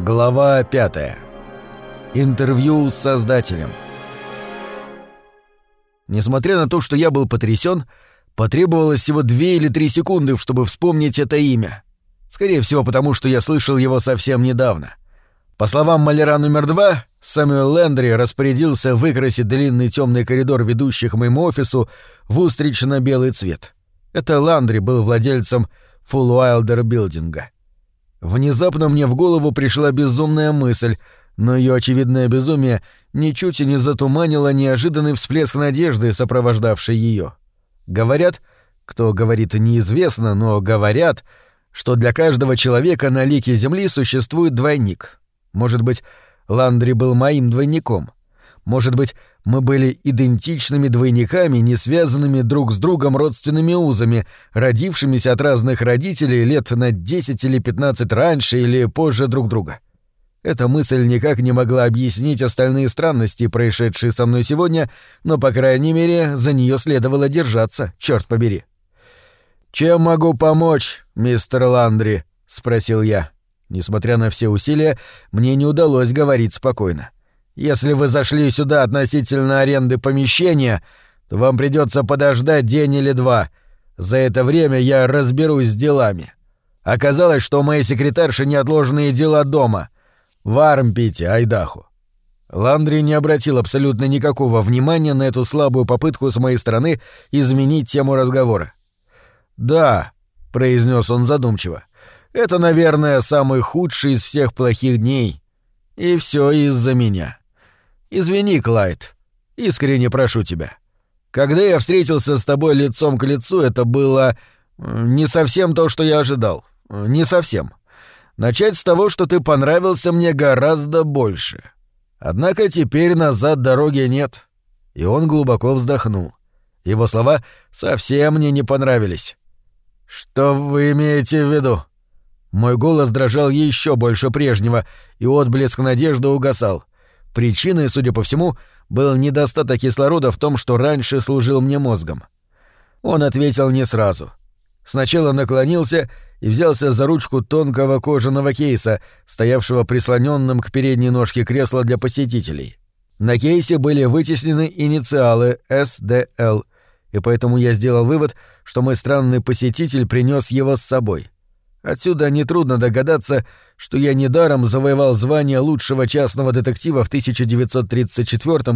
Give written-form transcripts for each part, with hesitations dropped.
Глава 5. Интервью с создателем. Несмотря на то, что я был потрясен, потребовалось всего 2 или 3 секунды, чтобы вспомнить это имя. Скорее всего, потому что я слышал его совсем недавно. По словам маляра номер 2, Сэмюэл Лэндри распорядился выкрасить длинный темный коридор, ведущий к моему офису, в устрично-белый цвет. Это Лэндри был владельцем Фулуайлдер Билдинга. Внезапно мне в голову пришла безумная мысль, но ее очевидное безумие ничуть и не затуманило неожиданный всплеск надежды, сопровождавший ее. Говорят, кто говорит неизвестно, но говорят, что для каждого человека на лике Земли существует двойник. Может быть, Лэндри был моим двойником. Может быть, мы были идентичными двойниками, не связанными друг с другом родственными узами, родившимися от разных родителей лет на 10 или 15 раньше или позже друг друга. Эта мысль никак не могла объяснить остальные странности, происшедшие со мной сегодня, но, по крайней мере, за нее следовало держаться, черт побери. «Чем могу помочь, мистер Лэндри?» — спросил я. Несмотря на все усилия, мне не удалось говорить спокойно. «Если вы зашли сюда относительно аренды помещения, то вам придется подождать день или 2. За это время я разберусь с делами. Оказалось, что у моей секретарши неотложные дела дома, в Армпите, Айдахо». Лэндри не обратил абсолютно никакого внимания на эту слабую попытку с моей стороны изменить тему разговора. «Да», — произнес он задумчиво, — «это, наверное, самый худший из всех плохих дней. И все из-за меня. Извини, Клайд, искренне прошу тебя. Когда я встретился с тобой лицом к лицу, это было не совсем то, что я ожидал. Не совсем. Начать с того, что ты понравился мне гораздо больше. Однако теперь назад дороги нет». И он глубоко вздохнул. Его слова совсем мне не понравились. «Что вы имеете в виду?» Мой голос дрожал еще больше прежнего, и отблеск надежды угасал. Причиной, судя по всему, был недостаток кислорода в том, что раньше служил мне мозгом. Он ответил не сразу. Сначала наклонился и взялся за ручку тонкого кожаного кейса, стоявшего прислоненным к передней ножке кресла для посетителей. На кейсе были вытеснены инициалы СДЛ, и поэтому я сделал вывод, что мой странный посетитель принес его с собой. Отсюда нетрудно догадаться, что я недаром завоевал звание лучшего частного детектива в 1934 и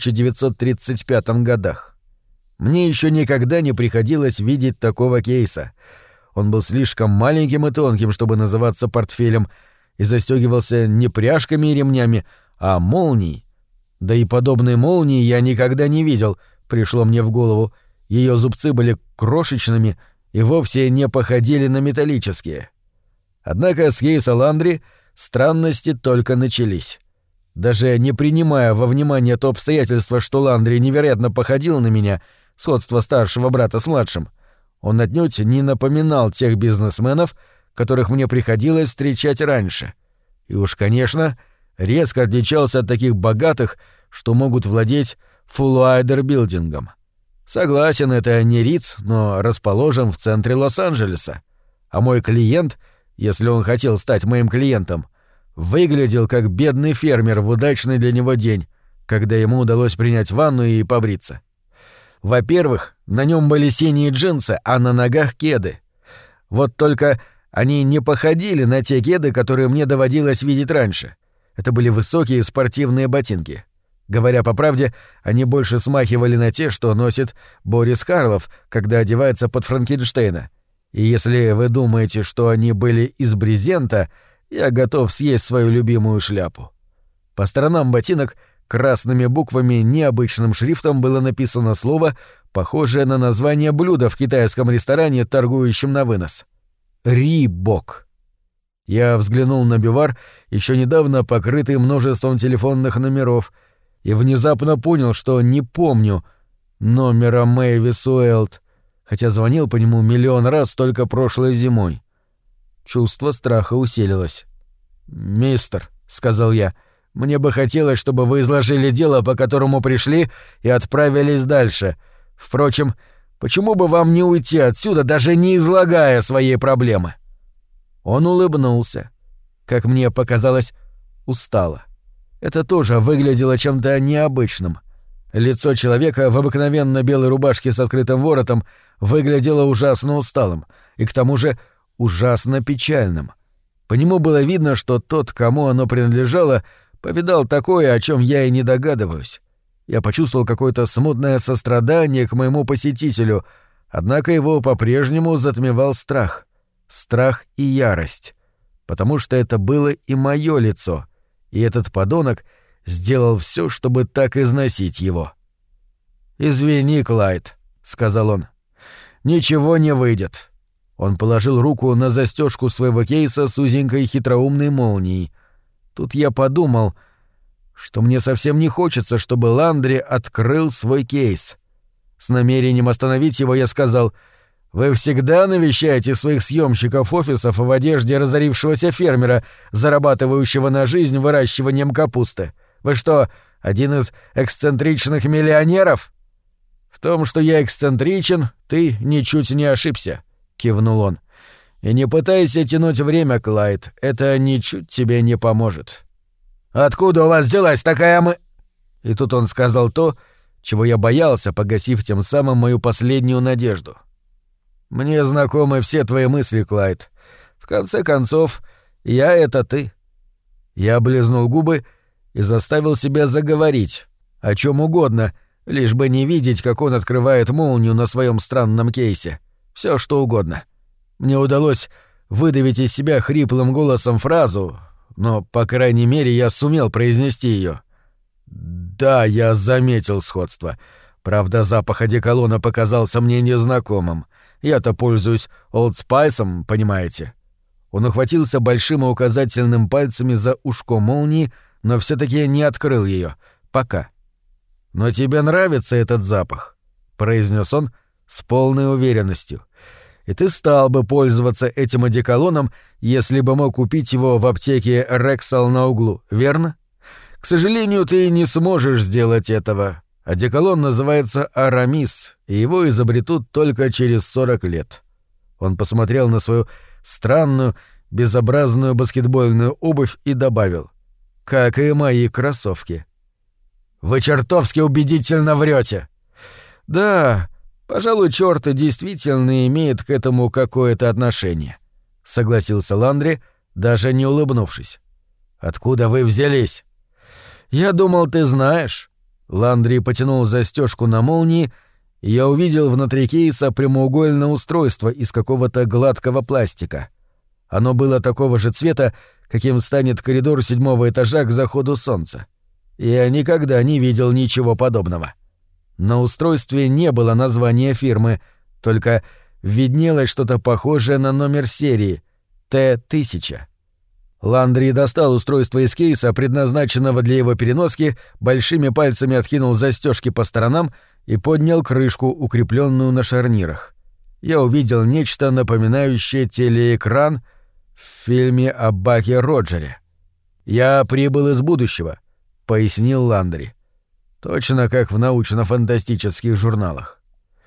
1935 годах. Мне еще никогда не приходилось видеть такого кейса. Он был слишком маленьким и тонким, чтобы называться портфелем, и застегивался не пряжками и ремнями, а молнией. Да и подобной молнии я никогда не видел, пришло мне в голову. Ее зубцы были крошечными и вовсе не походили на металлические. Однако с кейса Лэндри странности только начались. Даже не принимая во внимание то обстоятельство, что Лэндри невероятно походил на меня, сходство старшего брата с младшим, он отнюдь не напоминал тех бизнесменов, которых мне приходилось встречать раньше. И уж, конечно, резко отличался от таких богатых, что могут владеть Фулуайлдер Билдингом. Согласен, это не Риц, но расположен в центре Лос-Анджелеса. А мой клиент, если он хотел стать моим клиентом, выглядел как бедный фермер в удачный для него день, когда ему удалось принять ванну и побриться. Во-первых, на нем были синие джинсы, а на ногах кеды. Вот только они не походили на те кеды, которые мне доводилось видеть раньше. Это были высокие спортивные ботинки. Говоря по правде, они больше смахивали на те, что носит Борис Карлов, когда одевается под Франкенштейна. И если вы думаете, что они были из брезента, я готов съесть свою любимую шляпу. По сторонам ботинок красными буквами необычным шрифтом было написано слово, похожее на название блюда в китайском ресторане, торгующем на вынос. «Рибок». Я взглянул на бювар, еще недавно покрытый множеством телефонных номеров, и внезапно понял, что не помню номера Мэйвис Уэлт, хотя звонил по нему миллион раз только прошлой зимой. Чувство страха усилилось. «Мистер», — сказал я, — «мне бы хотелось, чтобы вы изложили дело, по которому пришли, и отправились дальше. Впрочем, почему бы вам не уйти отсюда, даже не излагая своей проблемы?» Он улыбнулся. Как мне показалось, устало. Это тоже выглядело чем-то необычным. Лицо человека в обыкновенно белой рубашке с открытым воротом выглядело ужасно усталым и к тому же ужасно печальным. По нему было видно, что тот, кому оно принадлежало, повидал такое, о чем я и не догадываюсь. Я почувствовал какое-то смутное сострадание к моему посетителю, однако его по-прежнему затмевал страх. Страх и ярость. Потому что это было и мое лицо, и этот подонок сделал все, чтобы так износить его. «Извини, Клайд», — сказал он. «Ничего не выйдет». Он положил руку на застежку своего кейса с узенькой хитроумной молнией. Тут я подумал, что мне совсем не хочется, чтобы Ландри открыл свой кейс. С намерением остановить его я сказал: «Вы всегда навещаете своих съемщиков офисов в одежде разорившегося фермера, зарабатывающего на жизнь выращиванием капусты. Вы что, один из эксцентричных миллионеров?» «В том, что я эксцентричен, ты ничуть не ошибся», — кивнул он. «И не пытайся тянуть время, Клайд, это ничуть тебе не поможет». «Откуда у вас взялась такая И тут он сказал то, чего я боялся, погасив тем самым мою последнюю надежду. «Мне знакомы все твои мысли, Клайд. В конце концов, я — это ты». Я облизнул губы и заставил себя заговорить, о чем угодно, лишь бы не видеть, как он открывает молнию на своем странном кейсе. Все что угодно. Мне удалось выдавить из себя хриплым голосом фразу, но, по крайней мере, я сумел произнести ее. «Да, я заметил сходство. Правда, запах одеколона показался мне незнакомым. Я-то пользуюсь Old Spice'ом, понимаете?» Он ухватился большим и указательным пальцами за ушко молнии, но все-таки не открыл ее. Пока. «Но тебе нравится этот запах», — произнес он с полной уверенностью. «И ты стал бы пользоваться этим одеколоном, если бы мог купить его в аптеке Рексал на углу, верно? К сожалению, ты не сможешь сделать этого. Одеколон называется Арамис, и его изобретут только через 40 лет». Он посмотрел на свою странную, безобразную баскетбольную обувь и добавил: «Как и мои кроссовки». «Вы чертовски убедительно врете!» «Да, пожалуй, чёрт действительно имеет к этому какое-то отношение», — согласился Ландри, даже не улыбнувшись. «Откуда вы взялись?» «Я думал, ты знаешь». Ландри потянул застежку на молнии, и я увидел внутри кейса прямоугольное устройство из какого-то гладкого пластика. Оно было такого же цвета, каким станет коридор 7-го этажа к заходу солнца. Я никогда не видел ничего подобного. На устройстве не было названия фирмы, только виднелось что-то похожее на номер серии — Т-1000. Ландри достал устройство из кейса, предназначенного для его переноски, большими пальцами откинул застежки по сторонам и поднял крышку, укрепленную на шарнирах. Я увидел нечто напоминающее телеэкран в фильме о Баке Роджере. «Я прибыл из будущего», — пояснил Ландри. «Точно как в научно-фантастических журналах».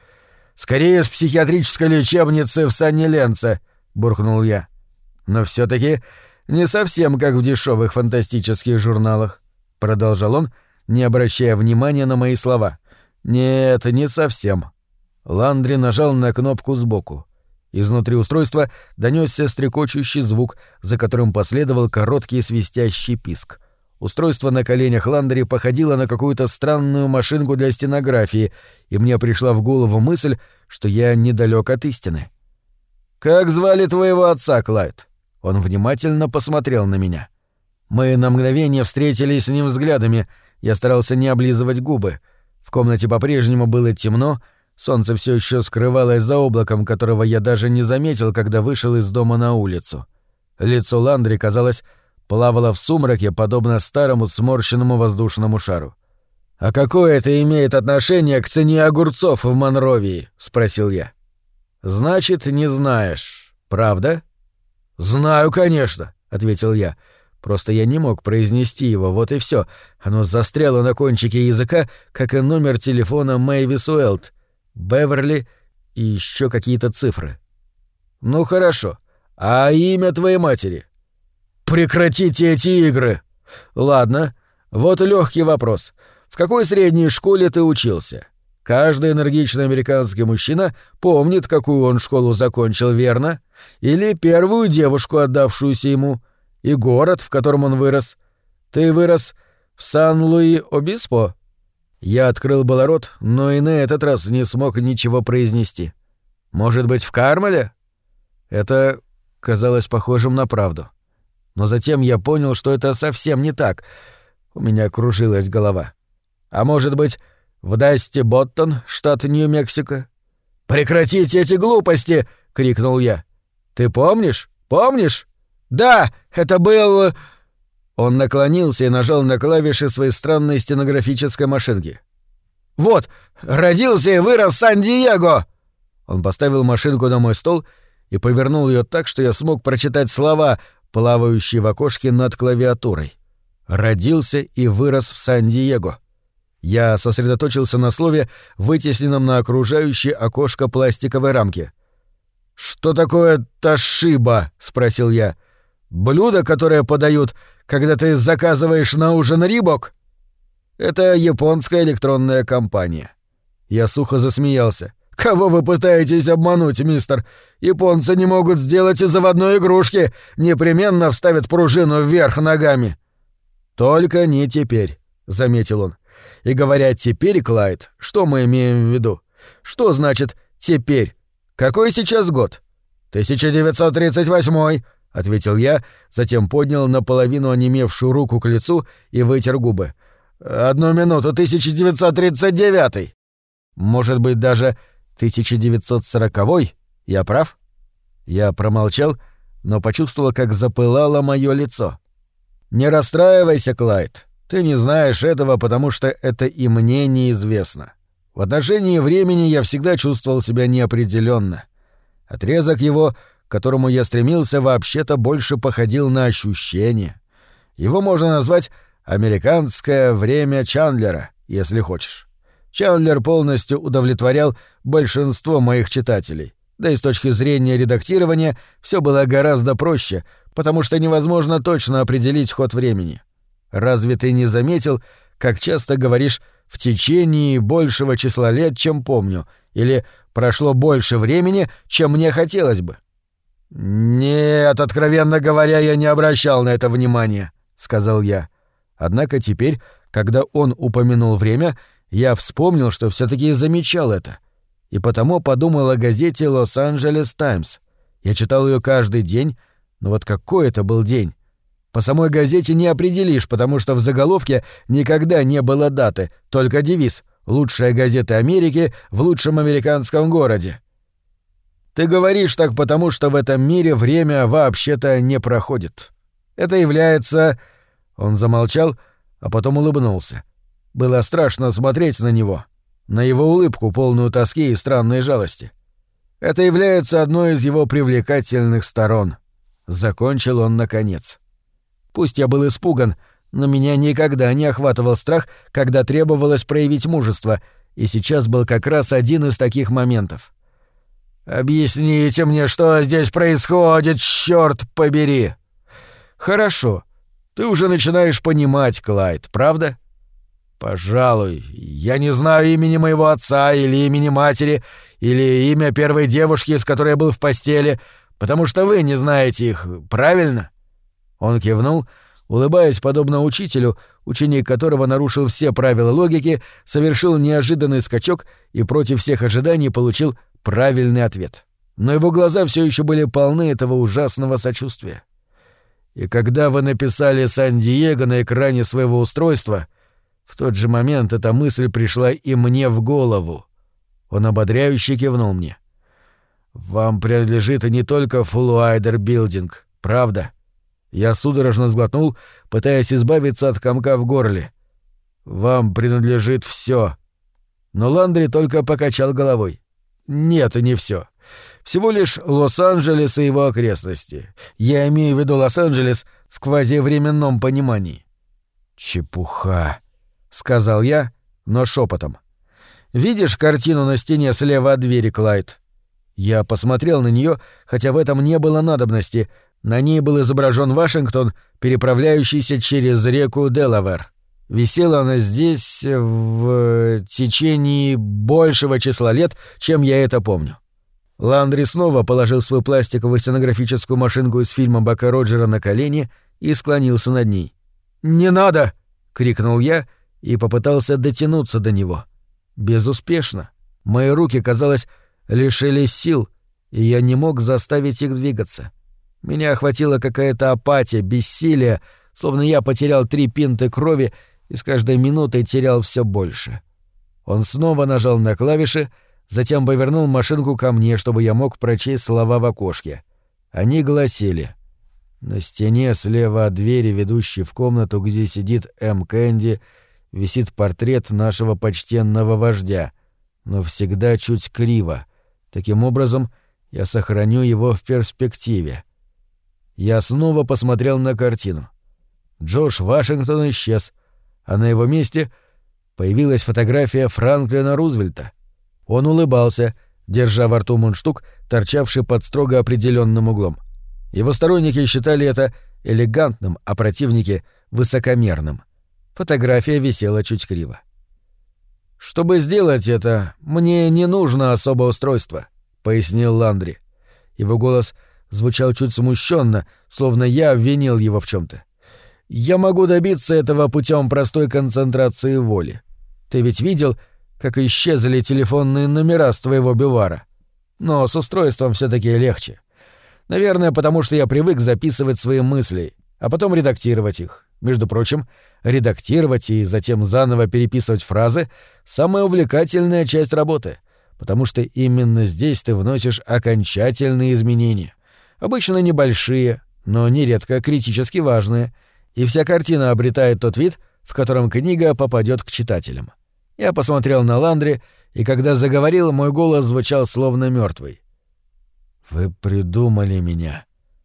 «Скорее с психиатрической лечебницы в Санни-Ленце», — буркнул я. «Но все-таки не совсем как в дешевых фантастических журналах», — продолжал он, не обращая внимания на мои слова. «Нет, не совсем». Ландри нажал на кнопку сбоку. Изнутри устройства донёсся стрекочущий звук, за которым последовал короткий свистящий писк. Устройство на коленях Ландри походило на какую-то странную машинку для стенографии, и мне пришла в голову мысль, что я недалёк от истины. «Как звали твоего отца, Клайд?» Он внимательно посмотрел на меня. Мы на мгновение встретились с ним взглядами, я старался не облизывать губы. В комнате по-прежнему было темно, солнце все еще скрывалось за облаком, которого я даже не заметил, когда вышел из дома на улицу. Лицо Ландри, казалось, плавало в сумраке, подобно старому сморщенному воздушному шару. «А какое это имеет отношение к цене огурцов в Монровии?» — спросил я. «Значит, не знаешь, правда?» «Знаю, конечно», — ответил я. Просто я не мог произнести его, вот и все. Оно застряло на кончике языка, как и номер телефона Мэйвис Уэлт, Беверли и еще какие-то цифры. «Ну хорошо. А имя твоей матери?» «Прекратите эти игры!» Ладно, вот легкий вопрос. В какой средней школе ты учился? Каждый энергичный американский мужчина помнит, какую он школу закончил, верно? Или первую девушку, отдавшуюся ему, и город, в котором он вырос. Ты вырос в Сан-Луи-Обиспо? Я открыл было рот, но и на этот раз не смог ничего произнести. Может быть, в Кармеле? Это казалось похожим на правду. Но затем я понял, что это совсем не так. У меня кружилась голова. А может быть, в Дасти-Боттон, штат Нью-Мексико? «Прекратите эти глупости!» — крикнул я. «Ты помнишь? Помнишь?» «Да, это был...» Он наклонился и нажал на клавиши своей странной стенографической машинки. «Вот, родился и вырос в Сан-Диего!» Он поставил машинку на мой стол и повернул ее так, что я смог прочитать слова, плавающие в окошке над клавиатурой. «Родился и вырос в Сан-Диего». Я сосредоточился на слове, вытесненном на окружающее окошко пластиковой рамки. «Что такое тошиба?» — спросил я. «Блюдо, которое подают, когда ты заказываешь на ужин рибок?» «Это японская электронная компания». Я сухо засмеялся. «Кого вы пытаетесь обмануть, мистер? Японцы не могут сделать и заводной игрушки, непременно вставят пружину вверх ногами». «Только не теперь», — заметил он. «И говоря «теперь», Клайд, что мы имеем в виду? Что значит «теперь»? Какой сейчас год?» «1938», — ответил я, затем поднял наполовину онемевшую руку к лицу и вытер губы. «Одну минуту, 1939». «Может быть, даже 1940-й? Я прав?» Я промолчал, но почувствовал, как запылало моё лицо. «Не расстраивайся, Клайд. Ты не знаешь этого, потому что это и мне неизвестно. В отношении времени я всегда чувствовал себя неопределённо. Отрезок его, к которому я стремился, вообще-то больше походил на ощущение. Его можно назвать «американское время Чандлера», если хочешь. Чандлер полностью удовлетворял большинство моих читателей. Да и с точки зрения редактирования всё было гораздо проще, потому что невозможно точно определить ход времени. Разве ты не заметил, как часто говоришь «в течение большего числа лет, чем помню», или «прошло больше времени, чем мне хотелось бы»? «Нет, откровенно говоря, я не обращал на это внимания», — сказал я. Однако теперь, когда он упомянул время, я вспомнил, что всё-таки замечал это. И потому подумал о газете «Лос-Анджелес Таймс». Я читал её каждый день, но вот какой это был день? По самой газете не определишь, потому что в заголовке никогда не было даты, только девиз «Лучшая газета Америки в лучшем американском городе». Ты говоришь так потому, что в этом мире время вообще-то не проходит. Это является... Он замолчал, а потом улыбнулся. Было страшно смотреть на него, на его улыбку, полную тоски и странной жалости. Это является одной из его привлекательных сторон. Закончил он наконец. Пусть я был испуган, но меня никогда не охватывал страх, когда требовалось проявить мужество, и сейчас был как раз один из таких моментов. «Объясните мне, что здесь происходит, чёрт побери!» «Хорошо. Ты уже начинаешь понимать, Клайд, правда?» «Пожалуй. Я не знаю имени моего отца или имени матери, или имя первой девушки, с которой я был в постели, потому что вы не знаете их, правильно?» Он кивнул, улыбаясь подобно учителю, ученик которого нарушил все правила логики, совершил неожиданный скачок и против всех ожиданий получил правильный ответ. Но его глаза все еще были полны этого ужасного сочувствия. «И когда вы написали «Сан-Диего» на экране своего устройства, в тот же момент эта мысль пришла и мне в голову». Он ободряюще кивнул мне. «Вам принадлежит и не только Фулуайдер Билдинг, правда?» Я судорожно сглотнул, пытаясь избавиться от комка в горле. «Вам принадлежит всё». Но Ландри только покачал головой. «Нет, не всё. Всего лишь Лос-Анджелес и его окрестности. Я имею в виду Лос-Анджелес в квазивременном понимании». «Чепуха», — сказал я, но шёпотом. «Видишь картину на стене слева от двери, Клайд?» Я посмотрел на неё, хотя в этом не было надобности, На ней был изображен Вашингтон, переправляющийся через реку Делавэр. Висела она здесь в течение большего числа лет, чем я это помню. Ландри снова положил свою пластиковую стенографическую машинку из фильма Бака Роджера на колени и склонился над ней. «Не надо!» — крикнул я и попытался дотянуться до него. Безуспешно. Мои руки, казалось, лишились сил, и я не мог заставить их двигаться. Меня охватила какая-то апатия, бессилие, словно я потерял 3 пинты крови и с каждой минутой терял все больше. Он снова нажал на клавиши, затем повернул машинку ко мне, чтобы я мог прочесть слова в окошке. Они гласили: «На стене слева от двери, ведущей в комнату, где сидит М. Кэнди, висит портрет нашего почтенного вождя, но всегда чуть криво. Таким образом, я сохраню его в перспективе». Я снова посмотрел на картину. Джордж Вашингтон исчез, а на его месте появилась фотография Франклина Рузвельта. Он улыбался, держа во рту мундштук, торчавший под строго определенным углом. Его сторонники считали это элегантным, а противники — высокомерным. Фотография висела чуть криво. «Чтобы сделать это, мне не нужно особое устройство», — пояснил Ландри. Его голос звучал чуть смущенно, словно я обвинил его в чем-то. «Я могу добиться этого путем простой концентрации воли. Ты ведь видел, как исчезли телефонные номера с твоего бивара? Но с устройством все-таки легче. Наверное, потому что я привык записывать свои мысли, а потом редактировать их. Между прочим, редактировать и затем заново переписывать фразы — самая увлекательная часть работы, потому что именно здесь ты вносишь окончательные изменения. Обычно небольшие, но нередко критически важные, и вся картина обретает тот вид, в котором книга попадет к читателям. Я посмотрел на Ландри, и когда заговорил, мой голос звучал словно мертвый. «Вы придумали меня».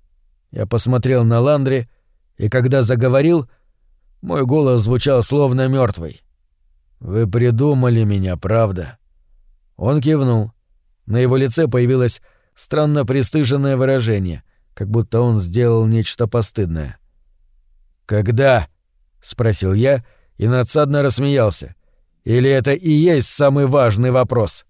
Я посмотрел на Ландри, и когда заговорил, мой голос звучал словно мертвый. «Вы придумали меня, правда?» Он кивнул. На его лице появилось странно пристыженное выражение, как будто он сделал нечто постыдное. «Когда?» — спросил я и надсадно рассмеялся. «Или это и есть самый важный вопрос?»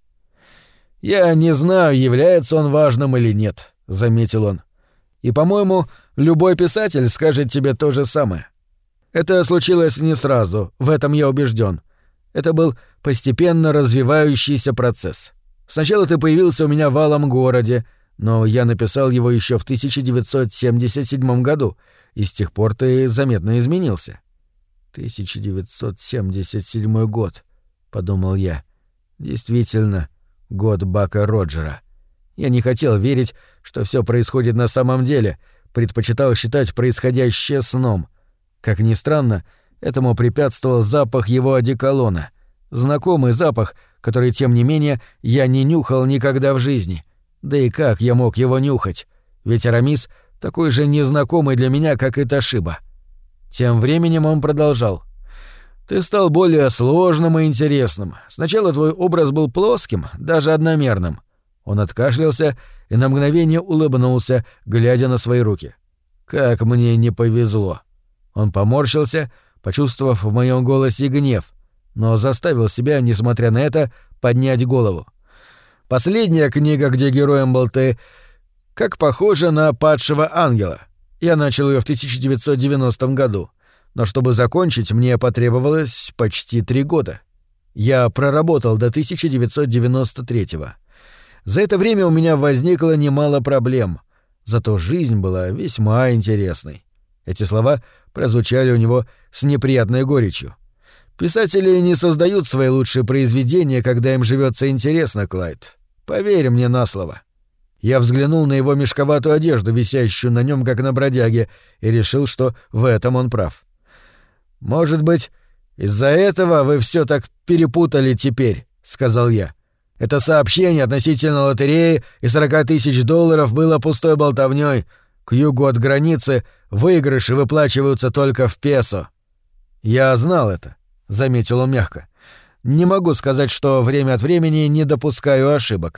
«Я не знаю, является он важным или нет», — заметил он. «И, по-моему, любой писатель скажет тебе то же самое. Это случилось не сразу, в этом я убежден. Это был постепенно развивающийся процесс. Сначала ты появился у меня в Алом городе, но я написал его еще в 1977 году, и с тех пор ты заметно изменился». 1977 год, — подумал я. Действительно, год Бака Роджера. Я не хотел верить, что все происходит на самом деле, предпочитал считать происходящее сном. Как ни странно, этому препятствовал запах его одеколона. Знакомый запах, который, тем не менее, я не нюхал никогда в жизни. Да и как я мог его нюхать? Ведь Арамис такой же незнакомый для меня, как и Тошиба. Тем временем он продолжал. «Ты стал более сложным и интересным. Сначала твой образ был плоским, даже одномерным». Он откашлялся и на мгновение улыбнулся, глядя на свои руки. «Как мне не повезло». Он поморщился, почувствовав в моем голосе гнев, но заставил себя, несмотря на это, поднять голову. «Последняя книга, где героем был ты, как похожа на падшего ангела. Я начал ее в 1990 году, но чтобы закончить, мне потребовалось почти 3 года. Я проработал до 1993-го. За это время у меня возникло немало проблем, зато жизнь была весьма интересной». Эти слова прозвучали у него с неприятной горечью. «Писатели не создают свои лучшие произведения, когда им живется интересно, Клайд. Поверь мне на слово». Я взглянул на его мешковатую одежду, висящую на нем как на бродяге, и решил, что в этом он прав. «Может быть, из-за этого вы все так перепутали теперь», — сказал я. «Это сообщение относительно лотереи и $40 000 было пустой болтовнёй. К югу от границы выигрыши выплачиваются только в песо». «Я знал это», — заметил он мягко. «Не могу сказать, что время от времени не допускаю ошибок.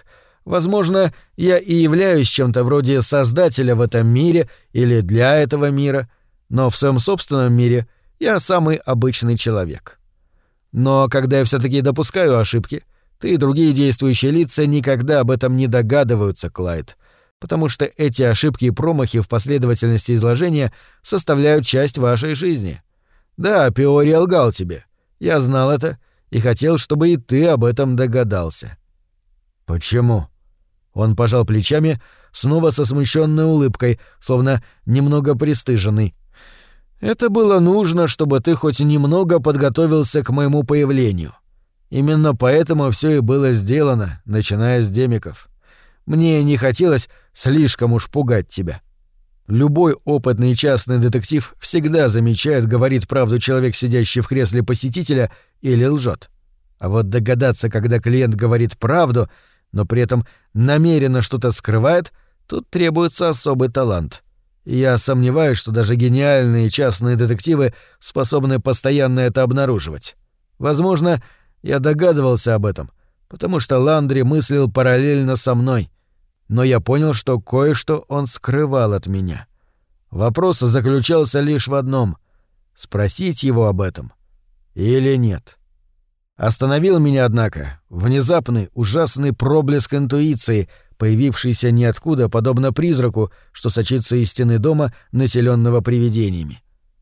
Возможно, я и являюсь чем-то вроде создателя в этом мире или для этого мира, но в своем собственном мире я самый обычный человек. Но когда я все-таки допускаю ошибки, ты и другие действующие лица никогда об этом не догадываются, Клайд, потому что эти ошибки и промахи в последовательности изложения составляют часть вашей жизни. Да, Пиори лгал тебе. Я знал это и хотел, чтобы и ты об этом догадался. Почему? Он пожал плечами, снова со смущенной улыбкой, словно немного пристыженный. Это было нужно, чтобы ты хоть немного подготовился к моему появлению. Именно поэтому все и было сделано, начиная с демиков. Мне не хотелось слишком уж пугать тебя. Любой опытный частный детектив всегда замечает, говорит правду человек, сидящий в кресле посетителя, или лжет. А вот догадаться, когда клиент говорит правду, но при этом намеренно что-то скрывает, тут требуется особый талант. И я сомневаюсь, что даже гениальные частные детективы способны постоянно это обнаруживать. Возможно, я догадывался об этом, потому что Ландри мыслил параллельно со мной. Но я понял, что кое-что он скрывал от меня. Вопрос заключался лишь в одном — спросить его об этом или нет. Остановил меня, однако, внезапный, ужасный проблеск интуиции, появившийся ниоткуда, подобно призраку, что сочится из стены дома, населенного привидениями.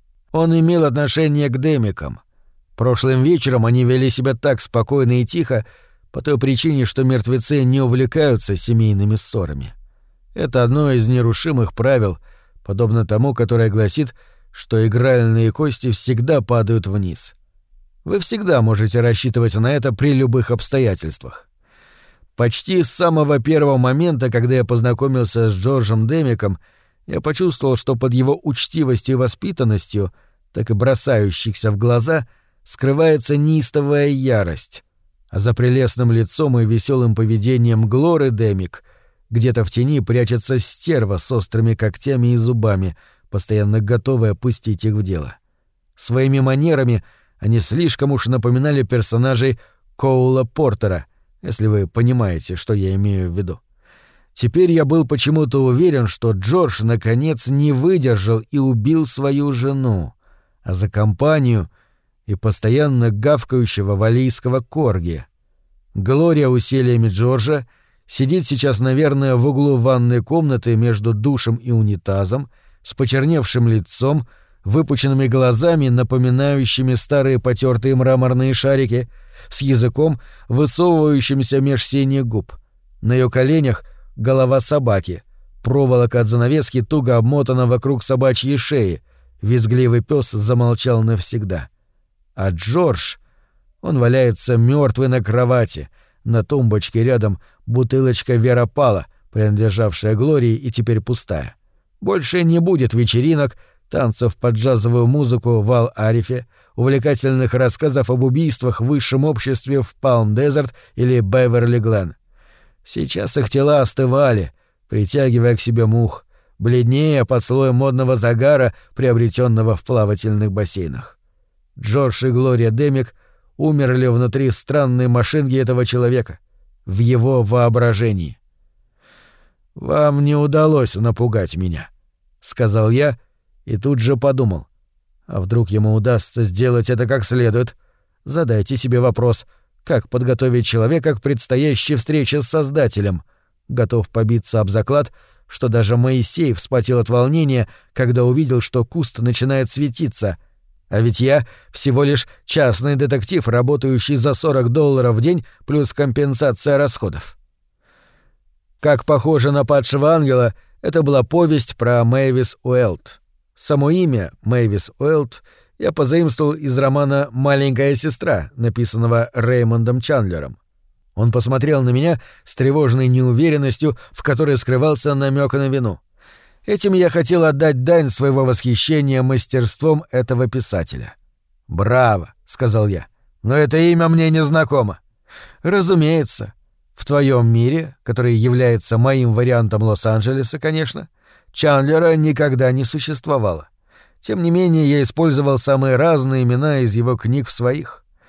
Он имел отношение к демикам. Прошлым вечером они вели себя так спокойно и тихо, по той причине, что мертвецы не увлекаются семейными ссорами. Это одно из нерушимых правил, подобно тому, которое гласит, что игральные кости всегда падают вниз. Вы всегда можете рассчитывать на это при любых обстоятельствах. Почти с самого первого момента, когда я познакомился с Джорджем Демиком, я почувствовал, что под его учтивостью и воспитанностью, так и бросающихся в глаза, скрывается неистовая ярость, а за прелестным лицом и веселым поведением Глоры Демик где-то в тени прячется стерва с острыми когтями и зубами, постоянно готовая пустить их в дело. Своими манерами они слишком уж напоминали персонажей Коула Портера, если вы понимаете, что я имею в виду. Теперь я был почему-то уверен, что Джордж наконец не выдержал и убил свою жену, а за компанию и постоянно гавкающего валлийского корги. Глория усилиями Джорджа сидит сейчас, наверное, в углу ванной комнаты между душем и унитазом, с почерневшим лицом, выпученными глазами, напоминающими старые потертые мраморные шарики, с языком, высовывающимся меж синих губ. На ее коленях голова собаки, проволока от занавески туго обмотана вокруг собачьей шеи, визгливый пес замолчал навсегда. А Джордж, он валяется мертвый на кровати, на тумбочке рядом бутылочка Веропала, принадлежавшая Глории и теперь пустая. Больше не будет вечеринок, танцев под джазовую музыку в Ал-Арифе, увлекательных рассказов об убийствах в высшем обществе в Палм-Дезерт или Беверли-Глен. Сейчас их тела остывали, притягивая к себе мух, бледнее под слоем модного загара, приобретенного в плавательных бассейнах. Джордж и Глория Демик умерли внутри странной машинки этого человека, в его воображении. «Вам не удалось напугать меня», — сказал я, и тут же подумал. А вдруг ему удастся сделать это как следует? Задайте себе вопрос, как подготовить человека к предстоящей встрече с Создателем. Готов побиться об заклад, что даже Моисей вспотел от волнения, когда увидел, что куст начинает светиться. А ведь я всего лишь частный детектив, работающий за $40 в день плюс компенсация расходов. Как похоже на падшего ангела, это была повесть про Мэйвис Уэлт. Само имя Мэйвис Уэлт я позаимствовал из романа «Маленькая сестра», написанного Реймондом Чандлером. Он посмотрел на меня с тревожной неуверенностью, в которой скрывался намек на вину. Этим я хотел отдать дань своего восхищения мастерством этого писателя. «Браво», — сказал я, — «но это имя мне не знакомо». «Разумеется. В твоем мире, который является моим вариантом Лос-Анджелеса, конечно, Чандлера никогда не существовало. Тем не менее, я использовал самые разные имена из его книг в своих.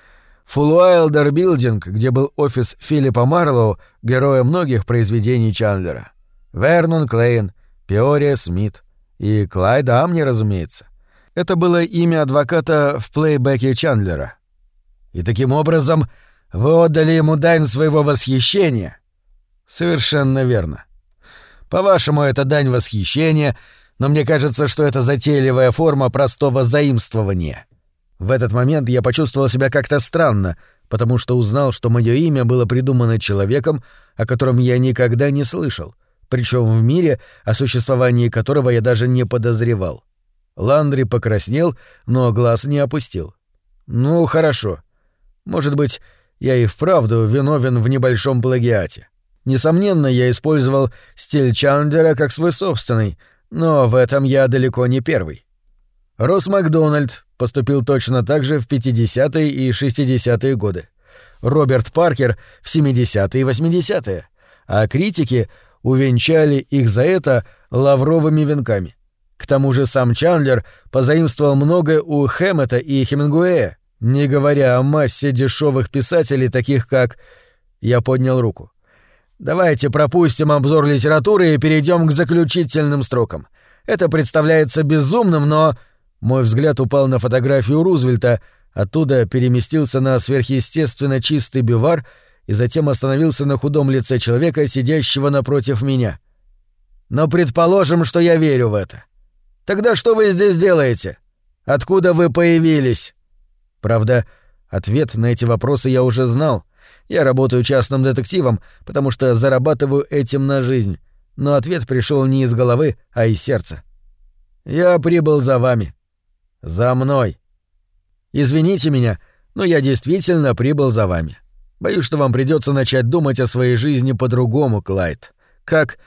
Фулуайлдер Билдинг, где был офис Филиппа Марлоу, героя многих произведений Чандлера. Вернон Клейн, Пеория Смит и Клайд Амни, разумеется. Это было имя адвоката в плейбеке Чандлера. И таким образом вы отдали ему дань своего восхищения? Совершенно верно. По-вашему, это дань восхищения, но мне кажется, что это затейливая форма простого заимствования. В этот момент я почувствовал себя как-то странно, потому что узнал, что мое имя было придумано человеком, о котором я никогда не слышал, причем в мире, о существовании которого я даже не подозревал. Ландри покраснел, но глаз не опустил. «Ну, хорошо. Может быть, я и вправду виновен в небольшом плагиате. Несомненно, я использовал стиль Чандлера как свой собственный, но в этом я далеко не первый. Росс Макдональд поступил точно так же в 50-е и 60-е годы. Роберт Паркер в 70-е и 80-е, а критики увенчали их за это лавровыми венками. К тому же сам Чандлер позаимствовал многое у Хэммета и Хемингуэя, не говоря о массе дешевых писателей, таких как... Я поднял руку. Давайте пропустим обзор литературы и перейдем к заключительным строкам. Это представляется безумным, но... Мой взгляд упал на фотографию Рузвельта, оттуда переместился на сверхъестественно чистый бювар и затем остановился на худом лице человека, сидящего напротив меня. Но предположим, что я верю в это. Тогда что вы здесь делаете? Откуда вы появились? Правда, ответ на эти вопросы я уже знал. Я работаю частным детективом, потому что зарабатываю этим на жизнь. Но ответ пришел не из головы, а из сердца. Я прибыл за вами. За мной. Извините меня, но я действительно прибыл за вами. Боюсь, что вам придется начать думать о своей жизни по-другому, Клайд. Как,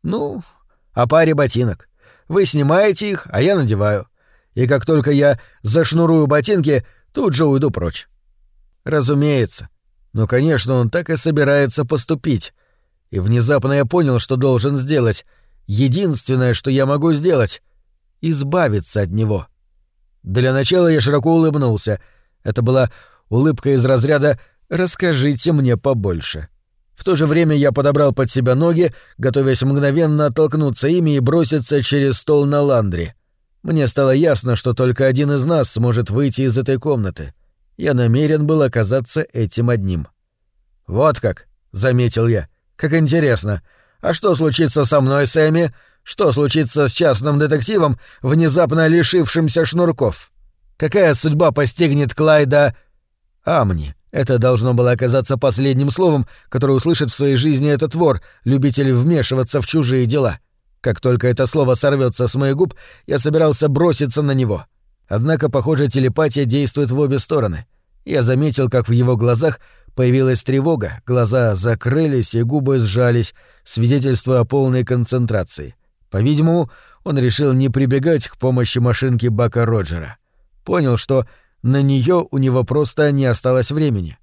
о паре ботинок. Вы снимаете их, а я надеваю. И как только я зашнурую ботинки, тут же уйду прочь. Разумеется. Но, конечно, он так и собирается поступить. И внезапно я понял, что должен сделать. Единственное, что я могу сделать — избавиться от него. Для начала я широко улыбнулся. Это была улыбка из разряда «расскажите мне побольше». В то же время я подобрал под себя ноги, готовясь мгновенно оттолкнуться ими и броситься через стол на Ландри. Мне стало ясно, что только один из нас сможет выйти из этой комнаты. Я намерен был оказаться этим одним. «Вот как», — заметил я, — «как интересно. А что случится со мной, Сэмми? Что случится с частным детективом, внезапно лишившимся шнурков? Какая судьба постигнет Клайда Амни?» Это должно было оказаться последним словом, которое услышит в своей жизни этот вор, любитель вмешиваться в чужие дела. Как только это слово сорвется с моих губ, я собирался броситься на него. Однако, похоже, телепатия действует в обе стороны. Я заметил, как в его глазах появилась тревога, глаза закрылись и губы сжались, свидетельствуя о полной концентрации. По-видимому, он решил не прибегать к помощи машинки Бака Роджера. Понял, что на нее у него просто не осталось времени.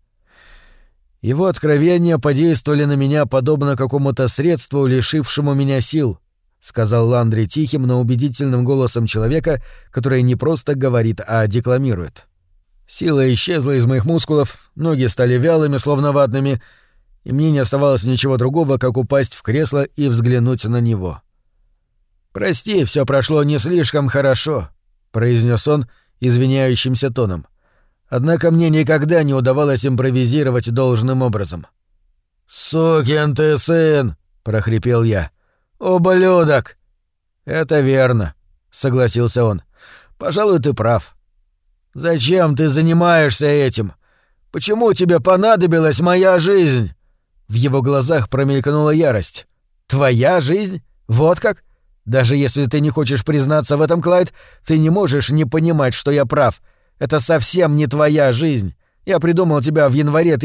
Его откровения подействовали на меня подобно какому-то средству, лишившему меня сил, — сказал Ландри тихим, но убедительным голосом человека, который не просто говорит, а декламирует. Сила исчезла из моих мускулов, ноги стали вялыми, словно ватными, и мне не оставалось ничего другого, как упасть в кресло и взглянуть на него. «Прости, все прошло не слишком хорошо», — произнес он извиняющимся тоном. «Однако мне никогда не удавалось импровизировать должным образом». «Сукин ты сын!» — прохрипел я. «Ублюдок!» «Это верно», — согласился он. «Пожалуй, ты прав. Зачем ты занимаешься этим? Почему тебе понадобилась моя жизнь?» В его глазах промелькнула ярость. «Твоя жизнь? Вот как? Даже если ты не хочешь признаться в этом, Клайд, ты не можешь не понимать, что я прав. Это совсем не твоя жизнь. Я придумал тебя в январе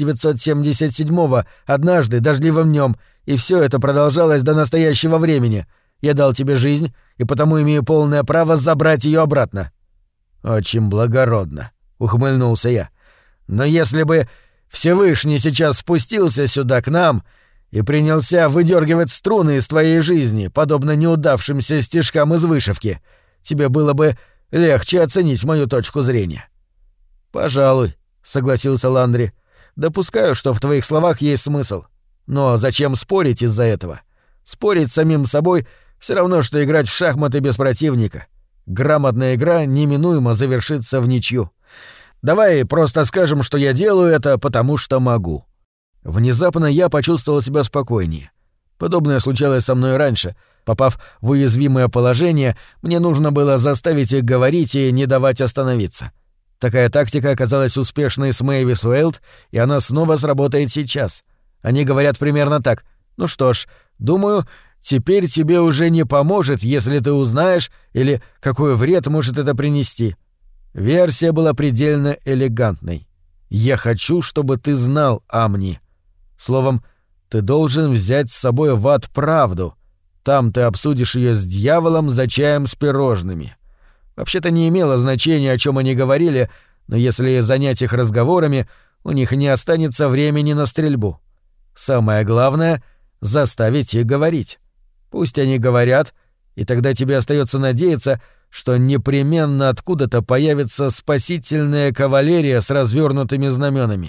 1977-го, однажды, дождливым днем, и все это продолжалось до настоящего времени. Я дал тебе жизнь, и потому имею полное право забрать ее обратно». «Очень благородно», — ухмыльнулся я. «Но если бы Всевышний сейчас спустился сюда к нам и принялся выдергивать струны из твоей жизни, подобно неудавшимся стишкам из вышивки, тебе было бы легче оценить мою точку зрения». «Пожалуй», — согласился Ландри. «Допускаю, что в твоих словах есть смысл. Но зачем спорить из-за этого? Спорить с самим собой все равно, что играть в шахматы без противника. Грамотная игра неминуемо завершится в ничью. Давай просто скажем, что я делаю это, потому что могу». Внезапно я почувствовал себя спокойнее. Подобное случалось со мной раньше. Попав в уязвимое положение, мне нужно было заставить их говорить и не давать остановиться. Такая тактика оказалась успешной с Мэйвис Уэйлд, и она снова сработает сейчас. Они говорят примерно так: «Ну что ж, думаю, теперь тебе уже не поможет, если ты узнаешь, или какой вред может это принести». Версия была предельно элегантной. «Я хочу, чтобы ты знал, Амни». Словом, ты должен взять с собой в ад правду. Там ты обсудишь ее с дьяволом за чаем с пирожными. Вообще-то не имело значения, о чем они говорили, но если занять их разговорами, у них не останется времени на стрельбу. Самое главное — заставить их говорить. Пусть они говорят, и тогда тебе остается надеяться, что непременно откуда-то появится спасительная кавалерия с развернутыми знаменами.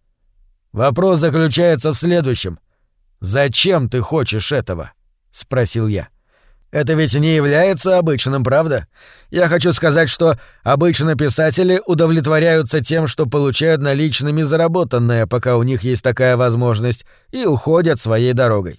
Вопрос заключается в следующем. «Зачем ты хочешь этого?» — спросил я. «Это ведь не является обычным, правда? Я хочу сказать, что обычно писатели удовлетворяются тем, что получают наличными заработанное, пока у них есть такая возможность, и уходят своей дорогой.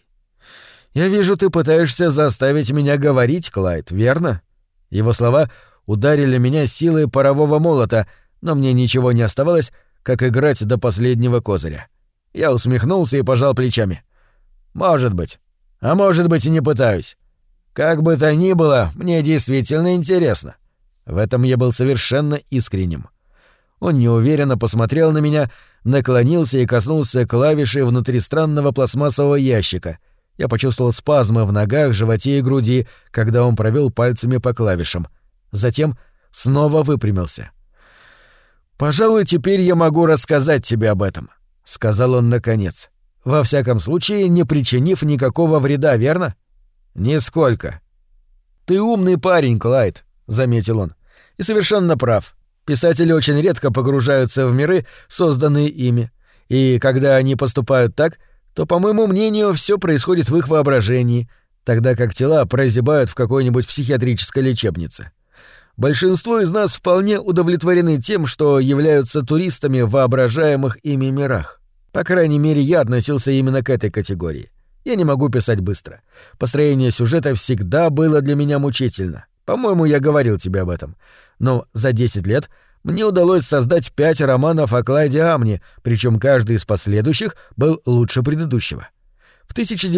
Я вижу, ты пытаешься заставить меня говорить, Клайд, верно?» Его слова ударили меня силой парового молота, но мне ничего не оставалось, как играть до последнего козыря. Я усмехнулся и пожал плечами. «Может быть. А может быть, и не пытаюсь. Как бы то ни было, мне действительно интересно». В этом я был совершенно искренним. Он неуверенно посмотрел на меня, наклонился и коснулся клавиши внутри странного пластмассового ящика. Я почувствовал спазмы в ногах, животе и груди, когда он провел пальцами по клавишам. Затем снова выпрямился. «Пожалуй, теперь я могу рассказать тебе об этом», — сказал он наконец. «Во всяком случае, не причинив никакого вреда, верно?» «Нисколько». «Ты умный парень, Клайд», — заметил он. «И совершенно прав. Писатели очень редко погружаются в миры, созданные ими. И когда они поступают так, то, по моему мнению, все происходит в их воображении, тогда как тела прозябают в какой-нибудь психиатрической лечебнице. Большинство из нас вполне удовлетворены тем, что являются туристами в воображаемых ими мирах. По крайней мере, я относился именно к этой категории. Я не могу писать быстро. Построение сюжета всегда было для меня мучительно. По-моему, я говорил тебе об этом. Но за 10 лет мне удалось создать 5 романов о Клайде Амни, причем каждый из последующих был лучше предыдущего. В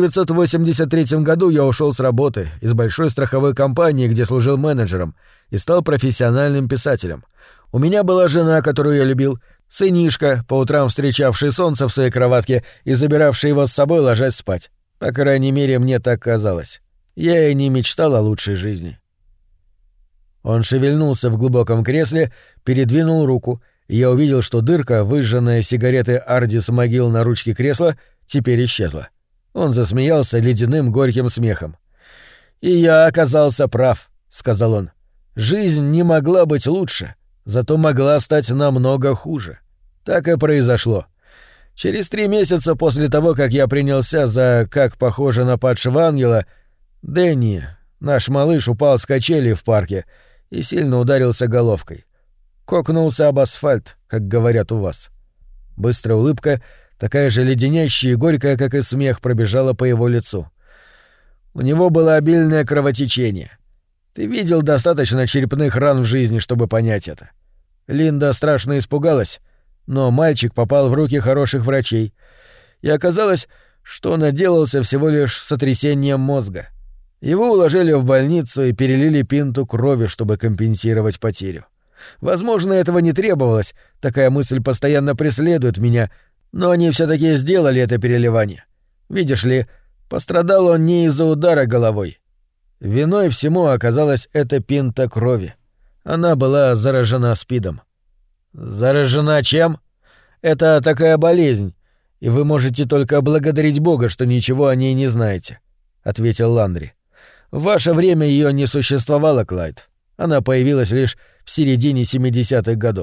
1983 году я ушел с работы из большой страховой компании, где служил менеджером, и стал профессиональным писателем. У меня была жена, которую я любил, сынишка, по утрам встречавший солнце в своей кроватке и забиравший его с собой, ложась спать. По крайней мере, мне так казалось. Я и не мечтал о лучшей жизни. Он шевельнулся в глубоком кресле, передвинул руку, и я увидел, что дырка, выжженная сигаретой Ардис могил на ручке кресла, теперь исчезла. Он засмеялся ледяным горьким смехом. «И я оказался прав», — сказал он. «Жизнь не могла быть лучше, зато могла стать намного хуже. Так и произошло. Через 3 месяца после того, как я принялся за «Как похоже на падшего ангела», Дэнни, наш малыш, упал с качелей в парке и сильно ударился головкой. Кокнулся об асфальт, как говорят у вас». Быстрая улыбка, такая же леденящая и горькая, как и смех, пробежала по его лицу. У него было обильное кровотечение. Ты видел достаточно черепных ран в жизни, чтобы понять это. Линда страшно испугалась, но мальчик попал в руки хороших врачей, и оказалось, что он отделался всего лишь сотрясением мозга. Его уложили в больницу и перелили пинту крови, чтобы компенсировать потерю. Возможно, этого не требовалось, такая мысль постоянно преследует меня, но они все-таки сделали это переливание. Видишь ли, пострадал он не из-за удара головой. Виной всему оказалась эта пинта крови. Она была заражена СПИДом. Заражена чем? Это такая болезнь, и вы можете только благодарить Бога, что ничего о ней не знаете, — ответил Ландри. В ваше время ее не существовало, Клайд. Она появилась лишь в середине 70-х годов,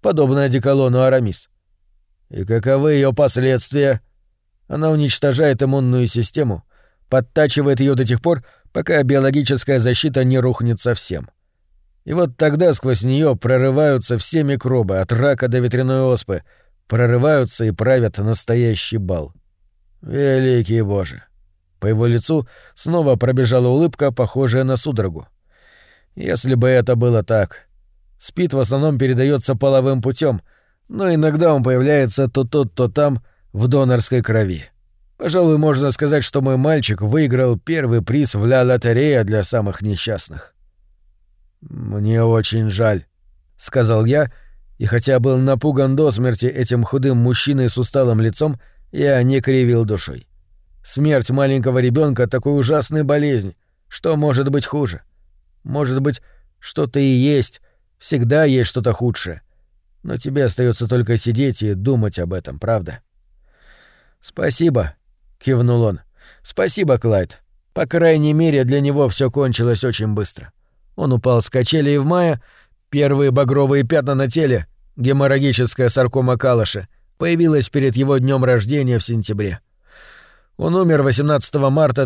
подобно одеколону Арамис. И каковы ее последствия? Она уничтожает иммунную систему, подтачивает ее до тех пор, пока биологическая защита не рухнет совсем. И вот тогда сквозь нее прорываются все микробы, от рака до ветряной оспы, прорываются и правят настоящий бал. Великий Боже! По его лицу снова пробежала улыбка, похожая на судорогу. Если бы это было так. СПИД в основном передается половым путем, но иногда он появляется то тут, то там в донорской крови. Пожалуй, можно сказать, что мой мальчик выиграл первый приз в «Ля Лотерея» для самых несчастных. «Мне очень жаль», — сказал я, и хотя был напуган до смерти этим худым мужчиной с усталым лицом, я не кривил душой. Смерть маленького ребенка — такой ужасная болезнь. Что может быть хуже? Может быть, что-то и есть, всегда есть что-то худшее. Но тебе остается только сидеть и думать об этом, правда? «Спасибо», — кивнул он. «Спасибо, Клайд. По крайней мере, для него все кончилось очень быстро. Он упал с качелей в мае, первые багровые пятна на теле, геморрагическая саркома Калаша, появилась перед его днем рождения в сентябре. Он умер 18 марта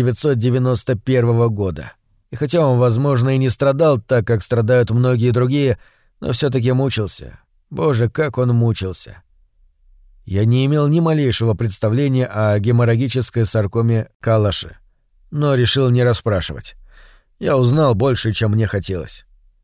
1991 года. И хотя он, возможно, и не страдал так, как страдают многие другие, но все-таки мучился. Боже, как он мучился. Я не имел ни малейшего представления о геморрагической саркоме Калаши, но решил не расспрашивать. Я узнал больше, чем мне хотелось.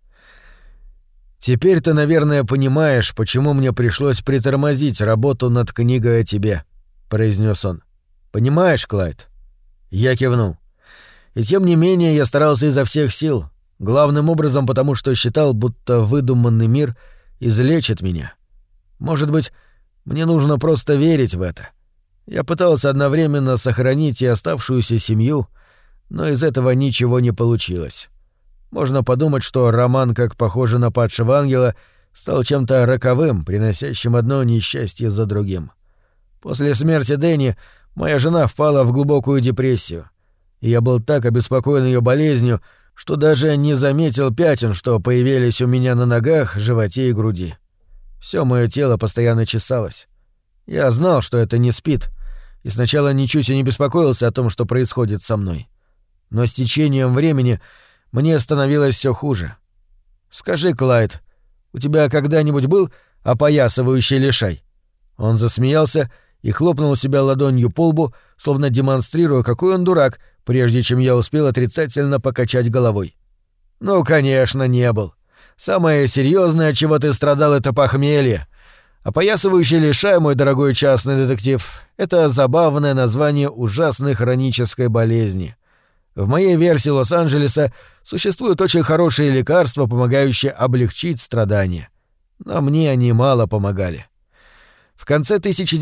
«Теперь ты, наверное, понимаешь, почему мне пришлось притормозить работу над книгой о тебе», — произнес он. «Понимаешь, Клайд?» Я кивнул. И тем не менее я старался изо всех сил, главным образом потому, что считал, будто выдуманный мир излечит меня. Может быть, мне нужно просто верить в это. Я пытался одновременно сохранить и оставшуюся семью, но из этого ничего не получилось. Можно подумать, что роман «Как похоже на падшего ангела» стал чем-то роковым, приносящим одно несчастье за другим. После смерти Дэнни моя жена впала в глубокую депрессию, и я был так обеспокоен ее болезнью, что даже не заметил пятен, что появились у меня на ногах, животе и груди. Все мое тело постоянно чесалось. Я знал, что это не СПИД, и сначала ничуть и не беспокоился о том, что происходит со мной. Но с течением времени мне становилось все хуже. «Скажи, Клайд, у тебя когда-нибудь был опоясывающий лишай?» Он засмеялся и хлопнул себя ладонью по лбу, словно демонстрируя, какой он дурак, прежде чем я успел отрицательно покачать головой. «Ну, конечно, не был. Самое серьезное, от чего ты страдал, — это похмелье. Опоясывающий лишай, мой дорогой частный детектив, — это забавное название ужасной хронической болезни. В моей версии Лос-Анджелеса существуют очень хорошие лекарства, помогающие облегчить страдания. Но мне они мало помогали. В конце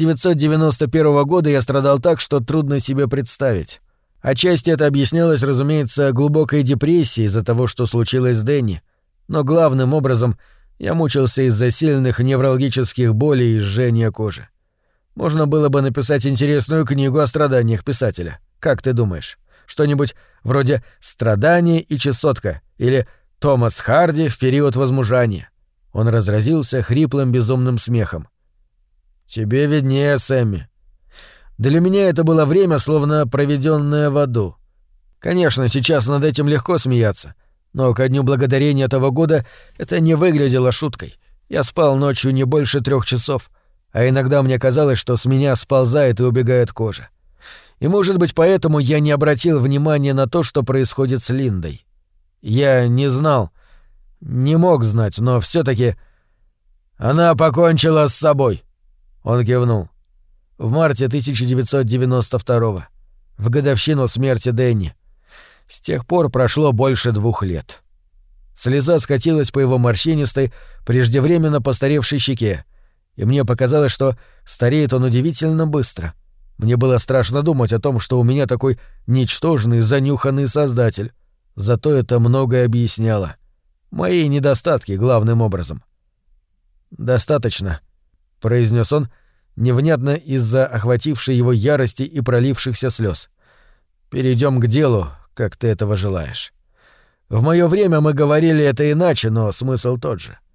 1991 года я страдал так, что трудно себе представить. Отчасти это объяснялось, разумеется, глубокой депрессией из-за того, что случилось с Дэнни, но главным образом я мучился из-за сильных невралгических болей и жжения кожи. Можно было бы написать интересную книгу о страданиях писателя. Как ты думаешь? Что-нибудь вроде «Страдание и чесотка» или «Томас Харди в период возмужания». Он разразился хриплым безумным смехом. «Тебе виднее, Сэмми. Для меня это было время, словно проведенное в аду. Конечно, сейчас над этим легко смеяться, но ко дню благодарения того года это не выглядело шуткой. Я спал ночью не больше 3 часов, а иногда мне казалось, что с меня сползает и убегает кожа. И, может быть, поэтому я не обратил внимания на то, что происходит с Линдой. Я не знал, не мог знать, но все-таки она покончила с собой». Он кивнул. В марте 1992-го, в годовщину смерти Дэнни. С тех пор прошло больше 2 лет. Слеза скатилась по его морщинистой, преждевременно постаревшей щеке, и мне показалось, что стареет он удивительно быстро. Мне было страшно думать о том, что у меня такой ничтожный, занюханный создатель. Зато это многое объясняло. Мои недостатки главным образом. «Достаточно», — произнес он, невнятно из-за охватившей его ярости и пролившихся слез. «Перейдем к делу, как ты этого желаешь. В мое время мы говорили это иначе, но смысл тот же.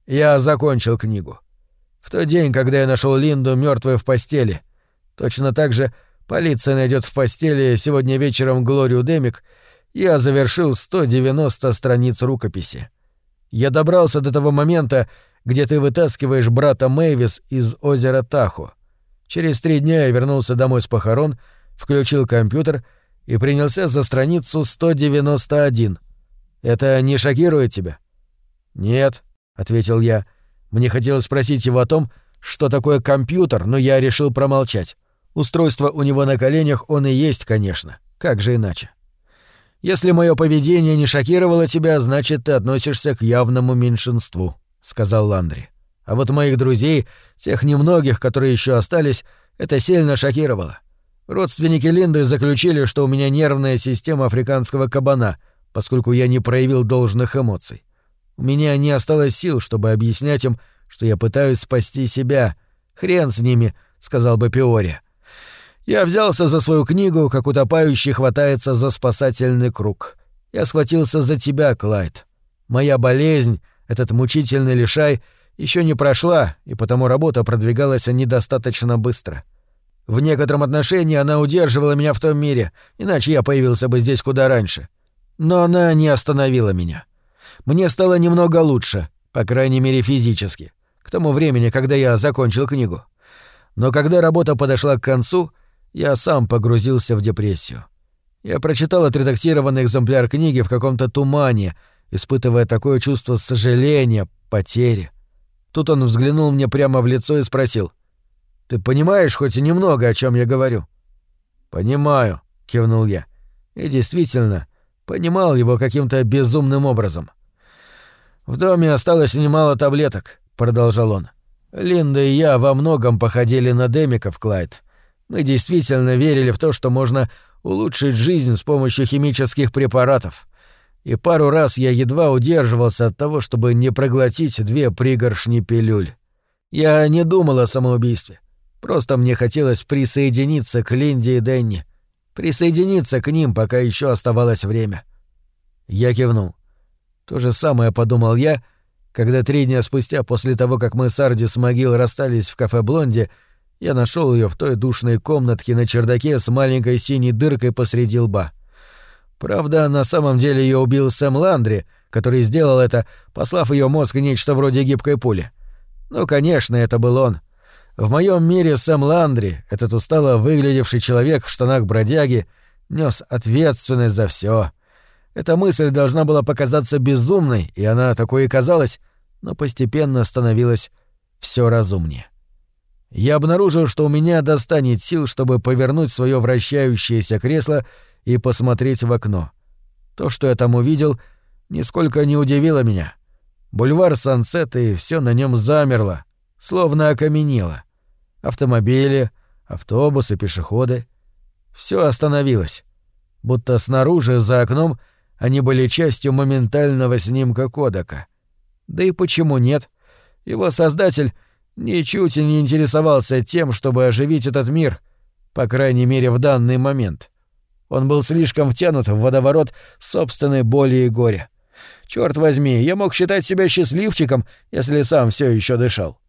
Я закончил книгу. В тот день, когда я нашел Линду мертвой в постели, точно так же полиция найдет в постели сегодня вечером Глорию Демик, я завершил 190 страниц рукописи. Я добрался до того момента, где ты вытаскиваешь брата Мэйвис из озера Тахо. Через 3 дня я вернулся домой с похорон, включил компьютер и принялся за страницу 191. Это не шокирует тебя? Нет, — ответил я. Мне хотелось спросить его о том, что такое компьютер, но я решил промолчать. Устройство у него на коленях он и есть, конечно. Как же иначе? «Если мое поведение не шокировало тебя, значит, ты относишься к явному меньшинству», — сказал Ландри. «А вот моих друзей, тех немногих, которые еще остались, это сильно шокировало. Родственники Линды заключили, что у меня нервная система африканского кабана, поскольку я не проявил должных эмоций. У меня не осталось сил, чтобы объяснять им, что я пытаюсь спасти себя. Хрен с ними», — сказал бы Пиори. Я взялся за свою книгу, как утопающий хватается за спасательный круг. Я схватился за тебя, Клайд. Моя болезнь, этот мучительный лишай, еще не прошла, и потому работа продвигалась недостаточно быстро. В некотором отношении она удерживала меня в том мире, иначе я появился бы здесь куда раньше. Но она не остановила меня. Мне стало немного лучше, по крайней мере физически, к тому времени, когда я закончил книгу. Но когда работа подошла к концу, я сам погрузился в депрессию. Я прочитал отредактированный экземпляр книги в каком-то тумане, испытывая такое чувство сожаления, потери. Тут он взглянул мне прямо в лицо и спросил: «Ты понимаешь хоть и немного, о чем я говорю?» «Понимаю», — кивнул я. И действительно, понимал его каким-то безумным образом. «В доме осталось немало таблеток», — продолжал он. «Линда и я во многом походили на Демиков, Клайд. Мы действительно верили в то, что можно улучшить жизнь с помощью химических препаратов. И пару раз я едва удерживался от того, чтобы не проглотить 2 пригоршни пилюль. Я не думал о самоубийстве. Просто мне хотелось присоединиться к Линде и Денни. Присоединиться к ним, пока еще оставалось время». Я кивнул. То же самое подумал я, когда 3 дня спустя, после того, как мы с Арди с Могил расстались в кафе «Блонди», я нашел ее в той душной комнатке на чердаке с маленькой синей дыркой посреди лба. Правда, на самом деле ее убил Сэм Ландри, который сделал это, послав ее мозг нечто вроде гибкой пули. Ну, конечно, это был он. В моем мире Сэм Ландри, этот устало выглядевший человек в штанах бродяги, нес ответственность за все. Эта мысль должна была показаться безумной, и она такой и казалась, но постепенно становилась все разумнее. Я обнаружил, что у меня достанет сил, чтобы повернуть свое вращающееся кресло и посмотреть в окно. То, что я там увидел, нисколько не удивило меня. Бульвар Сансет, и все на нем замерло, словно окаменело. Автомобили, автобусы, пешеходы — все остановилось. Будто снаружи, за окном, они были частью моментального снимка Кодека. Да и почему нет? Его создатель ничуть и не интересовался тем, чтобы оживить этот мир, по крайней мере, в данный момент. Он был слишком втянут в водоворот собственной боли и горя. Чёрт возьми, я мог считать себя счастливчиком, если сам все еще дышал.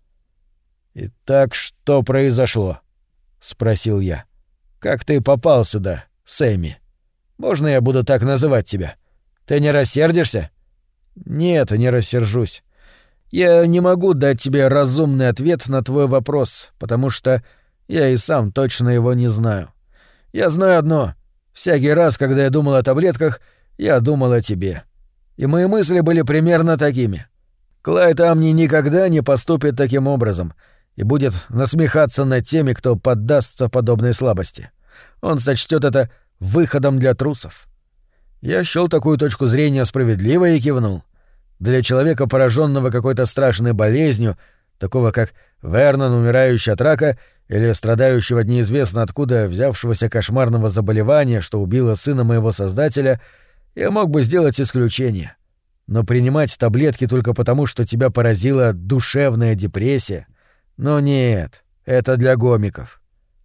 «Итак, что произошло?» — спросил я. «Как ты попал сюда, Сэмми? Можно я буду так называть тебя? Ты не рассердишься?» «Нет, не рассержусь. Я не могу дать тебе разумный ответ на твой вопрос, потому что я и сам точно его не знаю. Я знаю одно. Всякий раз, когда я думал о таблетках, я думал о тебе. И мои мысли были примерно такими. Клайд Амни никогда не поступит таким образом и будет насмехаться над теми, кто поддастся подобной слабости. Он сочтет это выходом для трусов». Я счёл такую точку зрения справедливой и кивнул. Для человека, пораженного какой-то страшной болезнью, такого как Вернон, умирающий от рака, или страдающего от неизвестно откуда взявшегося кошмарного заболевания, что убило сына моего создателя, я мог бы сделать исключение. Но принимать таблетки только потому, что тебя поразила душевная депрессия... Но нет, это для гомиков.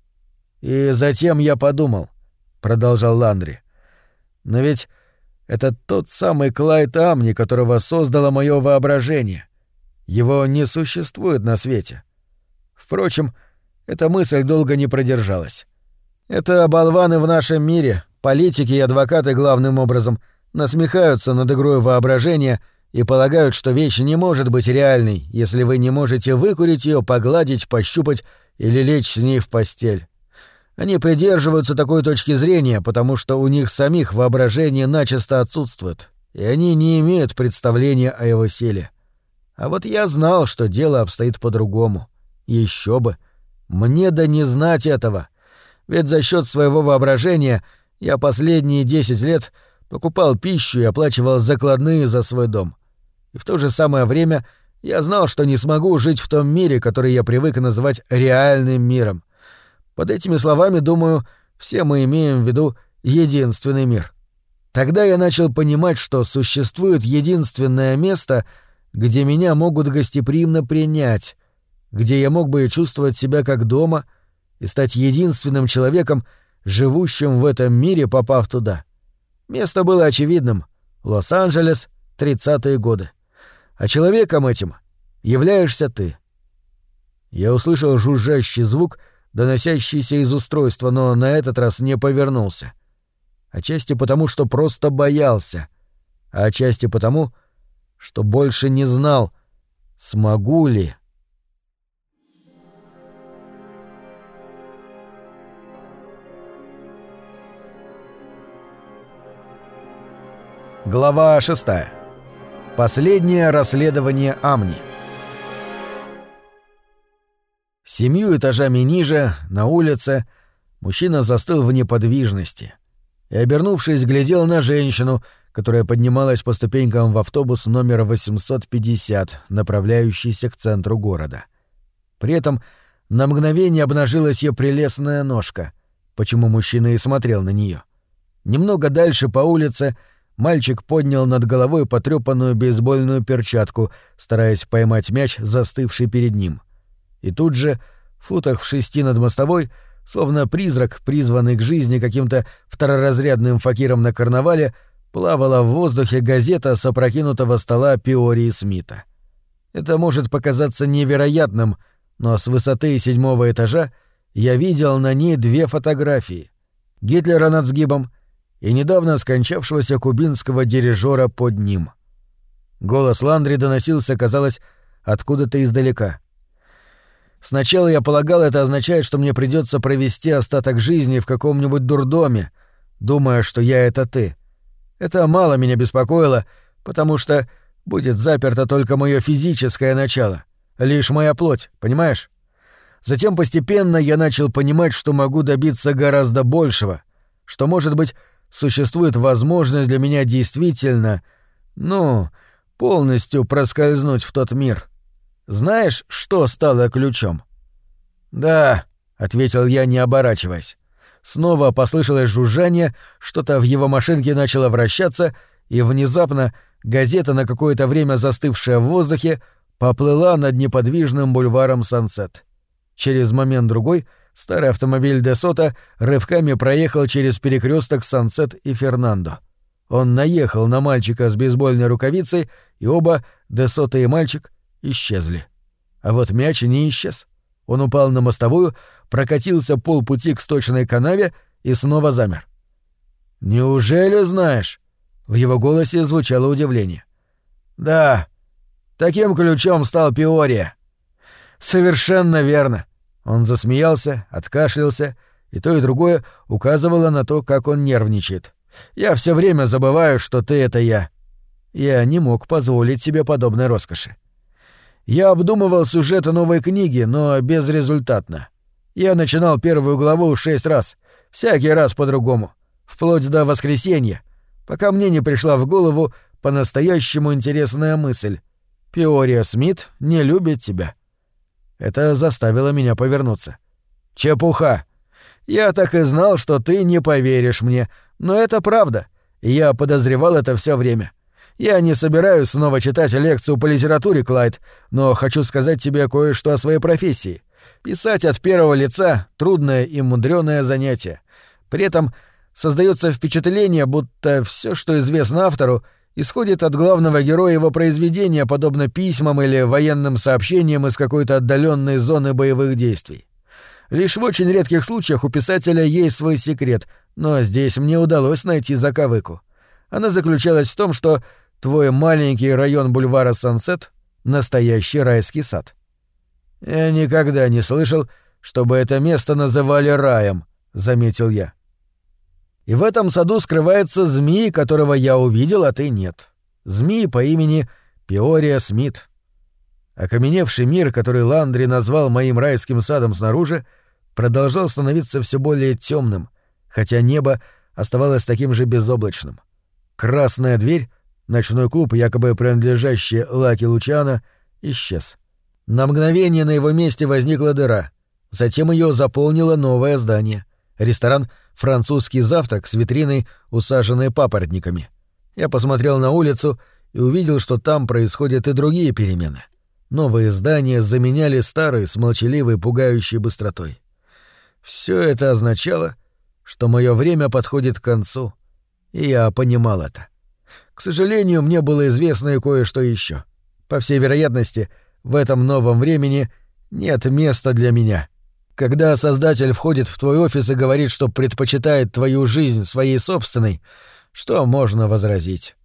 «И затем я подумал», — продолжал Ландри, — «но ведь это тот самый Клайд Амни, которого создало мое воображение. Его не существует на свете. Впрочем, эта мысль долго не продержалась. Это болваны в нашем мире, политики и адвокаты главным образом, насмехаются над игрой воображения и полагают, что вещь не может быть реальной, если вы не можете выкурить ее, погладить, пощупать или лечь с ней в постель. Они придерживаются такой точки зрения, потому что у них самих воображение начисто отсутствует, и они не имеют представления о его силе. А вот я знал, что дело обстоит по-другому. Еще бы. Мне да не знать этого. Ведь за счет своего воображения я последние 10 лет покупал пищу и оплачивал закладные за свой дом. И в то же самое время я знал, что не смогу жить в том мире, который я привык называть реальным миром. Под этими словами, думаю, все мы имеем в виду единственный мир. Тогда я начал понимать, что существует единственное место, где меня могут гостеприимно принять, где я мог бы чувствовать себя как дома и стать единственным человеком, живущим в этом мире, попав туда. Место было очевидным — Лос-Анджелес, 30-е годы. А человеком этим являешься ты. Я услышал жужжащий звук, доносящийся из устройства, но на этот раз не повернулся. Отчасти потому, что просто боялся, а отчасти потому, что больше не знал, смогу ли. Глава 6. Последнее расследование Амни. 7 этажами ниже, на улице, мужчина застыл в неподвижности и, обернувшись, глядел на женщину, которая поднималась по ступенькам в автобус номер 850, направляющийся к центру города. При этом на мгновение обнажилась ее прелестная ножка, почему мужчина и смотрел на нее. Немного дальше по улице мальчик поднял над головой потрёпанную бейсбольную перчатку, стараясь поймать мяч, застывший перед ним. И тут же, в футах в 6 над мостовой, словно призрак, призванный к жизни каким-то второразрядным факиром на карнавале, плавала в воздухе газета с опрокинутого стола Пиори Смита. Это может показаться невероятным, но с высоты 7-го этажа я видел на ней 2 фотографии — Гитлера над сгибом и недавно скончавшегося кубинского дирижера под ним. Голос Ландри доносился, казалось, откуда-то издалека. Сначала я полагал, это означает, что мне придется провести остаток жизни в каком-нибудь дурдоме, думая, что я — это ты. Это мало меня беспокоило, потому что будет заперто только мое физическое начало, лишь моя плоть, понимаешь? Затем постепенно я начал понимать, что могу добиться гораздо большего, что, может быть, существует возможность для меня действительно, полностью проскользнуть в тот мир. Знаешь, что стало ключом? «Да», — ответил я, не оборачиваясь. Снова послышалось жужжание, что-то в его машинке начало вращаться, и внезапно газета, на какое-то время застывшая в воздухе, поплыла над неподвижным бульваром Сансет. Через момент-другой старый автомобиль де Сота рывками проехал через перекресток Сансет и Фернандо. Он наехал на мальчика с бейсбольной рукавицей, и оба, де Сота и мальчик, исчезли. А вот мяч не исчез. Он упал на мостовую, прокатился полпути к сточной канаве и снова замер. «Неужели знаешь?» — в его голосе звучало удивление. «Да, таким ключом стал Пиория». «Совершенно верно». Он засмеялся, откашлялся, и то и другое указывало на то, как он нервничает. «Я все время забываю, что ты — это я». Я не мог позволить себе подобной роскоши. Я обдумывал сюжет новой книги, но безрезультатно. Я начинал первую главу 6 раз, всякий раз по-другому, вплоть до воскресенья, пока мне не пришла в голову по-настоящему интересная мысль. Пиория Смит не любит тебя. Это заставило меня повернуться. Чепуха. Я так и знал, что ты не поверишь мне, но это правда, и я подозревал это все время. Я не собираюсь снова читать лекцию по литературе, Клайд, но хочу сказать тебе кое-что о своей профессии. Писать от первого лица — трудное и мудрёное занятие. При этом создаётся впечатление, будто всё, что известно автору, исходит от главного героя его произведения, подобно письмам или военным сообщениям из какой-то отдаленной зоны боевых действий. Лишь в очень редких случаях у писателя есть свой секрет, но здесь мне удалось найти заковыку. Она заключалась в том, что твой маленький район бульвара Сансет — настоящий райский сад. «Я никогда не слышал, чтобы это место называли раем», — заметил я. «И в этом саду скрывается змей, которого я увидел, а ты нет. Змей по имени Пиория Смит». Окаменевший мир, который Ландри назвал моим райским садом снаружи, продолжал становиться все более темным, хотя небо оставалось таким же безоблачным. Красная дверь, ночной клуб, якобы принадлежащий Лаки Лучано, исчез. На мгновение на его месте возникла дыра. Затем ее заполнило новое здание. Ресторан «Французский завтрак» с витриной, усаженной папоротниками. Я посмотрел на улицу и увидел, что там происходят и другие перемены. Новые здания заменяли старые с молчаливой, пугающей быстротой. Все это означало, что мое время подходит к концу, и я понимал это. К сожалению, мне было известно и кое-что еще. По всей вероятности, в этом новом времени нет места для меня. Когда создатель входит в твой офис и говорит, что предпочитает твою жизнь своей собственной, что можно возразить?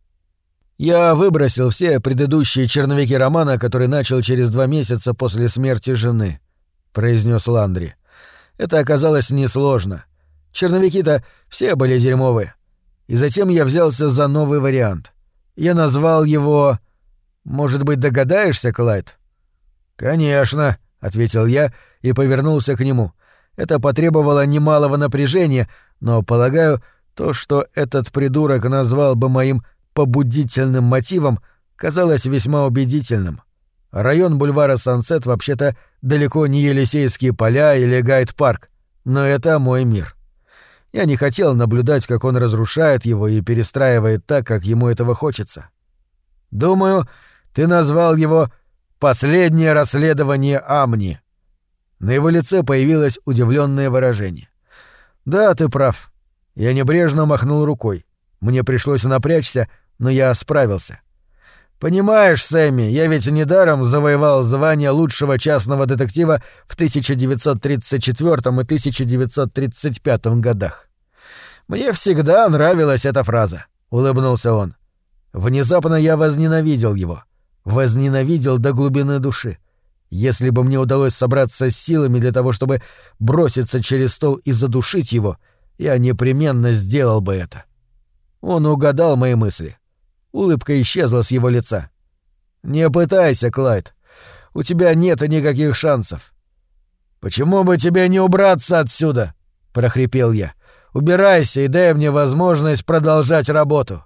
Я выбросил все предыдущие черновики романа, который начал через 2 месяца после смерти жены, — произнес Ландри. Это оказалось несложно. Черновики-то все были дерьмовые. И затем я взялся за новый вариант. Я назвал его... Может быть, догадаешься, Клайд? «Конечно», — ответил я и повернулся к нему. Это потребовало немалого напряжения, но, полагаю, то, что этот придурок назвал бы моим побудительным мотивом, казалось весьма убедительным. Район бульвара Сансет вообще-то далеко не Елисейские поля или Гайд-парк, но это мой мир. Я не хотел наблюдать, как он разрушает его и перестраивает так, как ему этого хочется. Думаю, ты назвал его «Последнее расследование Амни». На его лице появилось удивленное выражение. «Да, ты прав». Я небрежно махнул рукой. Мне пришлось напрячься, но я справился. «Понимаешь, Сэмми, я ведь недаром завоевал звание лучшего частного детектива в 1934 и 1935 годах. Мне всегда нравилась эта фраза», — улыбнулся он. Внезапно я возненавидел его. Возненавидел до глубины души. Если бы мне удалось собраться с силами для того, чтобы броситься через стол и задушить его, я непременно сделал бы это. Он угадал мои мысли. Улыбка исчезла с его лица. «Не пытайся, Клайд. У тебя нет никаких шансов». «Почему бы тебе не убраться отсюда?» — прохрипел я. «Убирайся и дай мне возможность продолжать работу».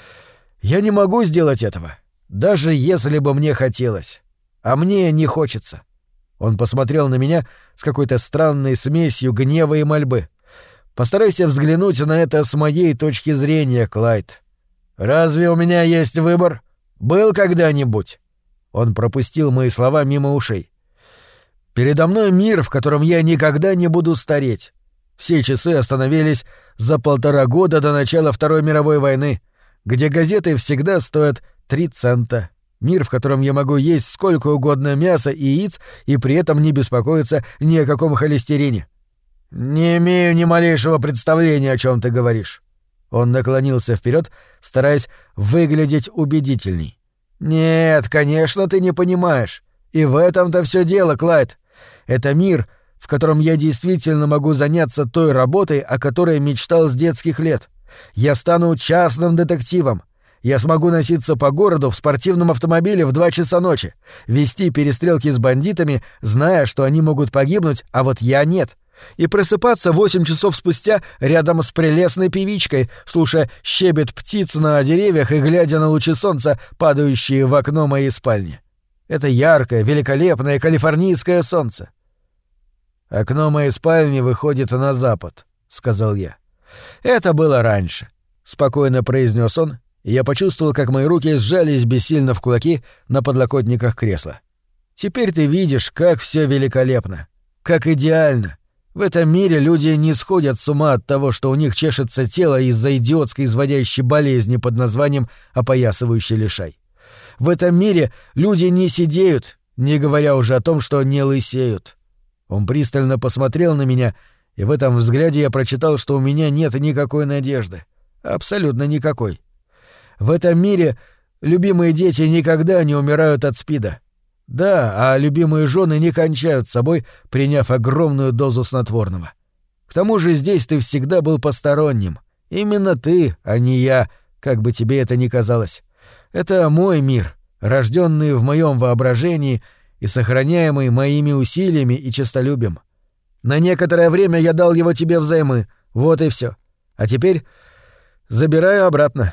«Я не могу сделать этого, даже если бы мне хотелось. А мне не хочется». Он посмотрел на меня с какой-то странной смесью гнева и мольбы. «Постарайся взглянуть на это с моей точки зрения, Клайд. Разве у меня есть выбор? Был когда-нибудь?» Он пропустил мои слова мимо ушей. «Передо мной мир, в котором я никогда не буду стареть. Все часы остановились за 1,5 года до начала Второй мировой войны, где газеты всегда стоят 3 цента. Мир, в котором я могу есть сколько угодно мяса и яиц и при этом не беспокоиться ни о каком холестерине. Не имею ни малейшего представления, о чем ты говоришь». Он наклонился вперед, стараясь выглядеть убедительней. «Нет, конечно, ты не понимаешь. И в этом-то все дело, Клайд. Это мир, в котором я действительно могу заняться той работой, о которой мечтал с детских лет. Я стану частным детективом. Я смогу носиться по городу в спортивном автомобиле в 2 часа ночи, вести перестрелки с бандитами, зная, что они могут погибнуть, а вот я нет. И просыпаться 8 часов спустя рядом с прелестной певичкой, слушая щебет птиц на деревьях и глядя на лучи солнца, падающие в окно моей спальни. Это яркое, великолепное калифорнийское солнце. «Окно моей спальни выходит на запад», — сказал я. «Это было раньше», — спокойно произнес он, и я почувствовал, как мои руки сжались бессильно в кулаки на подлокотниках кресла. «Теперь ты видишь, как все великолепно, как идеально. В этом мире люди не сходят с ума от того, что у них чешется тело из-за идиотской изводящей болезни под названием опоясывающий лишай. В этом мире люди не сидеют, не говоря уже о том, что не лысеют. Он пристально посмотрел на меня, и в этом взгляде я прочитал, что у меня нет никакой надежды. Абсолютно никакой. В этом мире любимые дети никогда не умирают от СПИДа. Да, а любимые жены не кончают собой, приняв огромную дозу снотворного. К тому же здесь ты всегда был посторонним. Именно ты, а не я, как бы тебе это ни казалось. Это мой мир, рожденный в моем воображении и сохраняемый моими усилиями и честолюбием. На некоторое время я дал его тебе взаймы, вот и все. А теперь забираю обратно.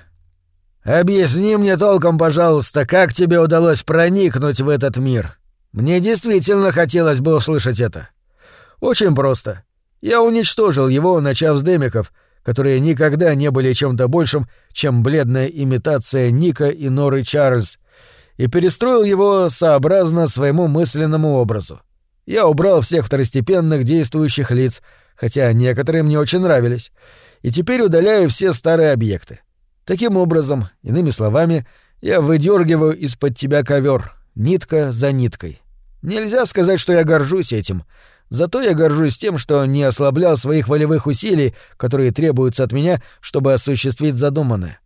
Объясни мне толком, пожалуйста, как тебе удалось проникнуть в этот мир. Мне действительно хотелось бы услышать это. Очень просто. Я уничтожил его, начав с демиков, которые никогда не были чем-то большим, чем бледная имитация Ника и Норы Чарльз, и перестроил его сообразно своему мысленному образу. Я убрал всех второстепенных действующих лиц, хотя некоторые мне очень нравились, и теперь удаляю все старые объекты. Таким образом, иными словами, я выдергиваю из-под тебя ковер, нитка за ниткой. Нельзя сказать, что я горжусь этим. Зато я горжусь тем, что не ослаблял своих волевых усилий, которые требуются от меня, чтобы осуществить задуманное.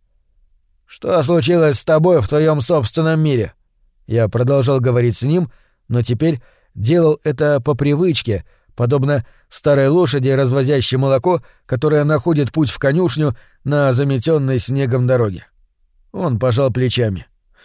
Что случилось с тобой в твоем собственном мире? Я продолжал говорить с ним, но теперь делал это по привычке, подобно старой лошади, развозящей молоко, которая находит путь в конюшню на заметенной снегом дороге. Он пожал плечами.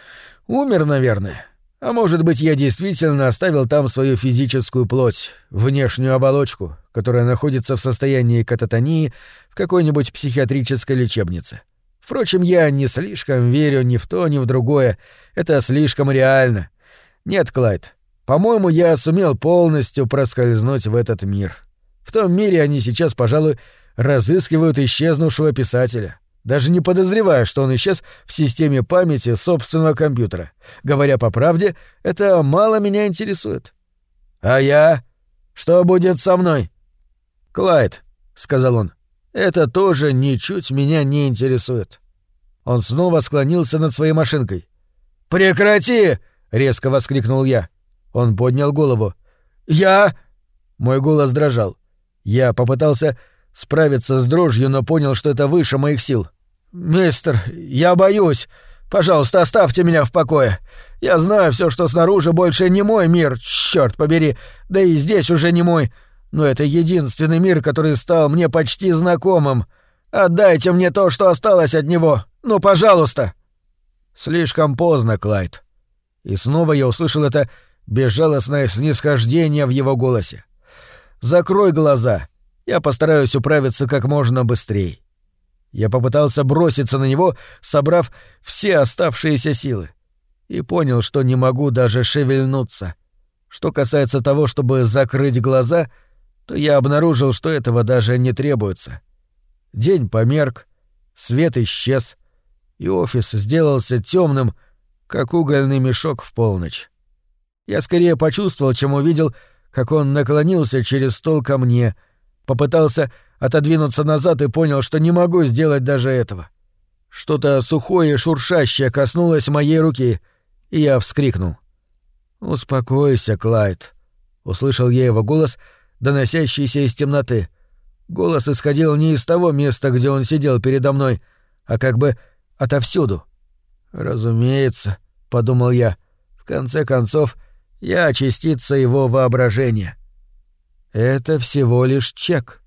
Умер, наверное. А может быть, я действительно оставил там свою физическую плоть, внешнюю оболочку, которая находится в состоянии кататонии в какой-нибудь психиатрической лечебнице. Впрочем, я не слишком верю ни в то, ни в другое. Это слишком реально. Нет, Клайд, по-моему, я сумел полностью проскользнуть в этот мир. В том мире они сейчас, пожалуй, разыскивают исчезнувшего писателя, даже не подозревая, что он исчез в системе памяти собственного компьютера. Говоря по правде, это мало меня интересует. А я? Что будет со мной? Клайд, — сказал он, — это тоже ничуть меня не интересует. Он снова склонился над своей машинкой. «Прекрати!» — резко воскликнул я. Он поднял голову. «Я...» Мой голос дрожал. Я попытался справиться с дрожью, но понял, что это выше моих сил. «Мистер, я боюсь. Пожалуйста, оставьте меня в покое. Я знаю, все, что снаружи, больше не мой мир, черт побери, да и здесь уже не мой. Но это единственный мир, который стал мне почти знакомым. Отдайте мне то, что осталось от него. Ну, пожалуйста!» Слишком поздно, Клайд. И снова я услышал это безжалостное снисхождение в его голосе. «Закрой глаза. Я постараюсь управиться как можно быстрее». Я попытался броситься на него, собрав все оставшиеся силы, и понял, что не могу даже шевельнуться. Что касается того, чтобы закрыть глаза, то я обнаружил, что этого даже не требуется. День померк, свет исчез, и офис сделался темным, как угольный мешок в полночь. Я скорее почувствовал, чем увидел, как он наклонился через стол ко мне, попытался отодвинуться назад и понял, что не могу сделать даже этого. Что-то сухое и шуршащее коснулось моей руки, и я вскрикнул. «Успокойся, Клайд», — услышал я его голос, доносящийся из темноты. Голос исходил не из того места, где он сидел передо мной, а как бы отовсюду. «Разумеется», — подумал я, — «в конце концов, я частица его воображения». «Это всего лишь чек».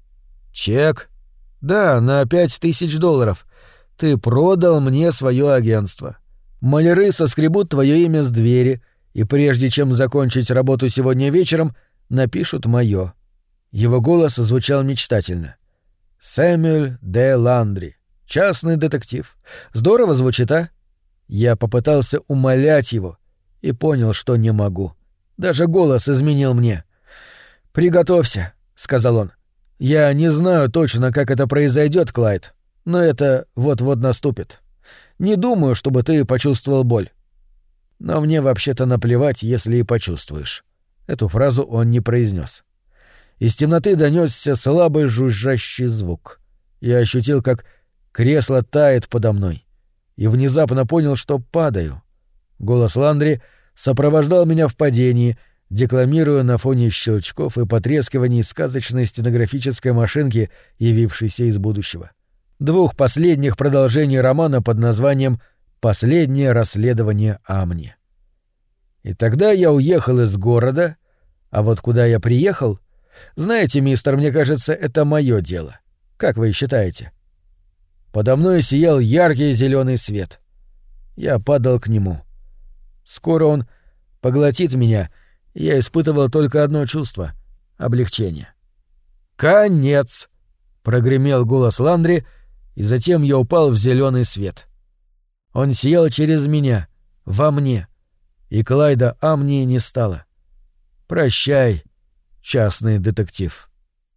«Чек?» «Да, на $5000. Ты продал мне свое агентство. Маляры соскребут твое имя с двери, и прежде чем закончить работу сегодня вечером, напишут мое». Его голос звучал мечтательно. «Сэмюэль Д. Ландри. Частный детектив. Здорово звучит, а?» Я попытался умолять его и понял, что не могу. Даже голос изменил мне. «Приготовься», — сказал он. «Я не знаю точно, как это произойдет, Клайд, но это вот-вот наступит. Не думаю, чтобы ты почувствовал боль. Но мне вообще-то наплевать, если и почувствуешь». Эту фразу он не произнес. Из темноты донесся слабый жужжащий звук. Я ощутил, как кресло тает подо мной, и внезапно понял, что падаю. Голос Ландри сопровождал меня в падении, декламируя на фоне щелчков и потрескиваний сказочной стенографической машинки, явившейся из будущего. 2 последних продолжений романа под названием «Последнее расследование Амни». И тогда я уехал из города, а вот куда я приехал... Знаете, мистер, мне кажется, это моё дело. Как вы считаете? Подо мной сиял яркий зелёный свет. Я падал к нему. Скоро он поглотит меня, и я испытывал только одно чувство — облегчение. «Конец!» — прогремел голос Ландри, и затем я упал в зелёный свет. Он сиял через меня, во мне, и Клайда Амнии не стало. Прощай, частный детектив.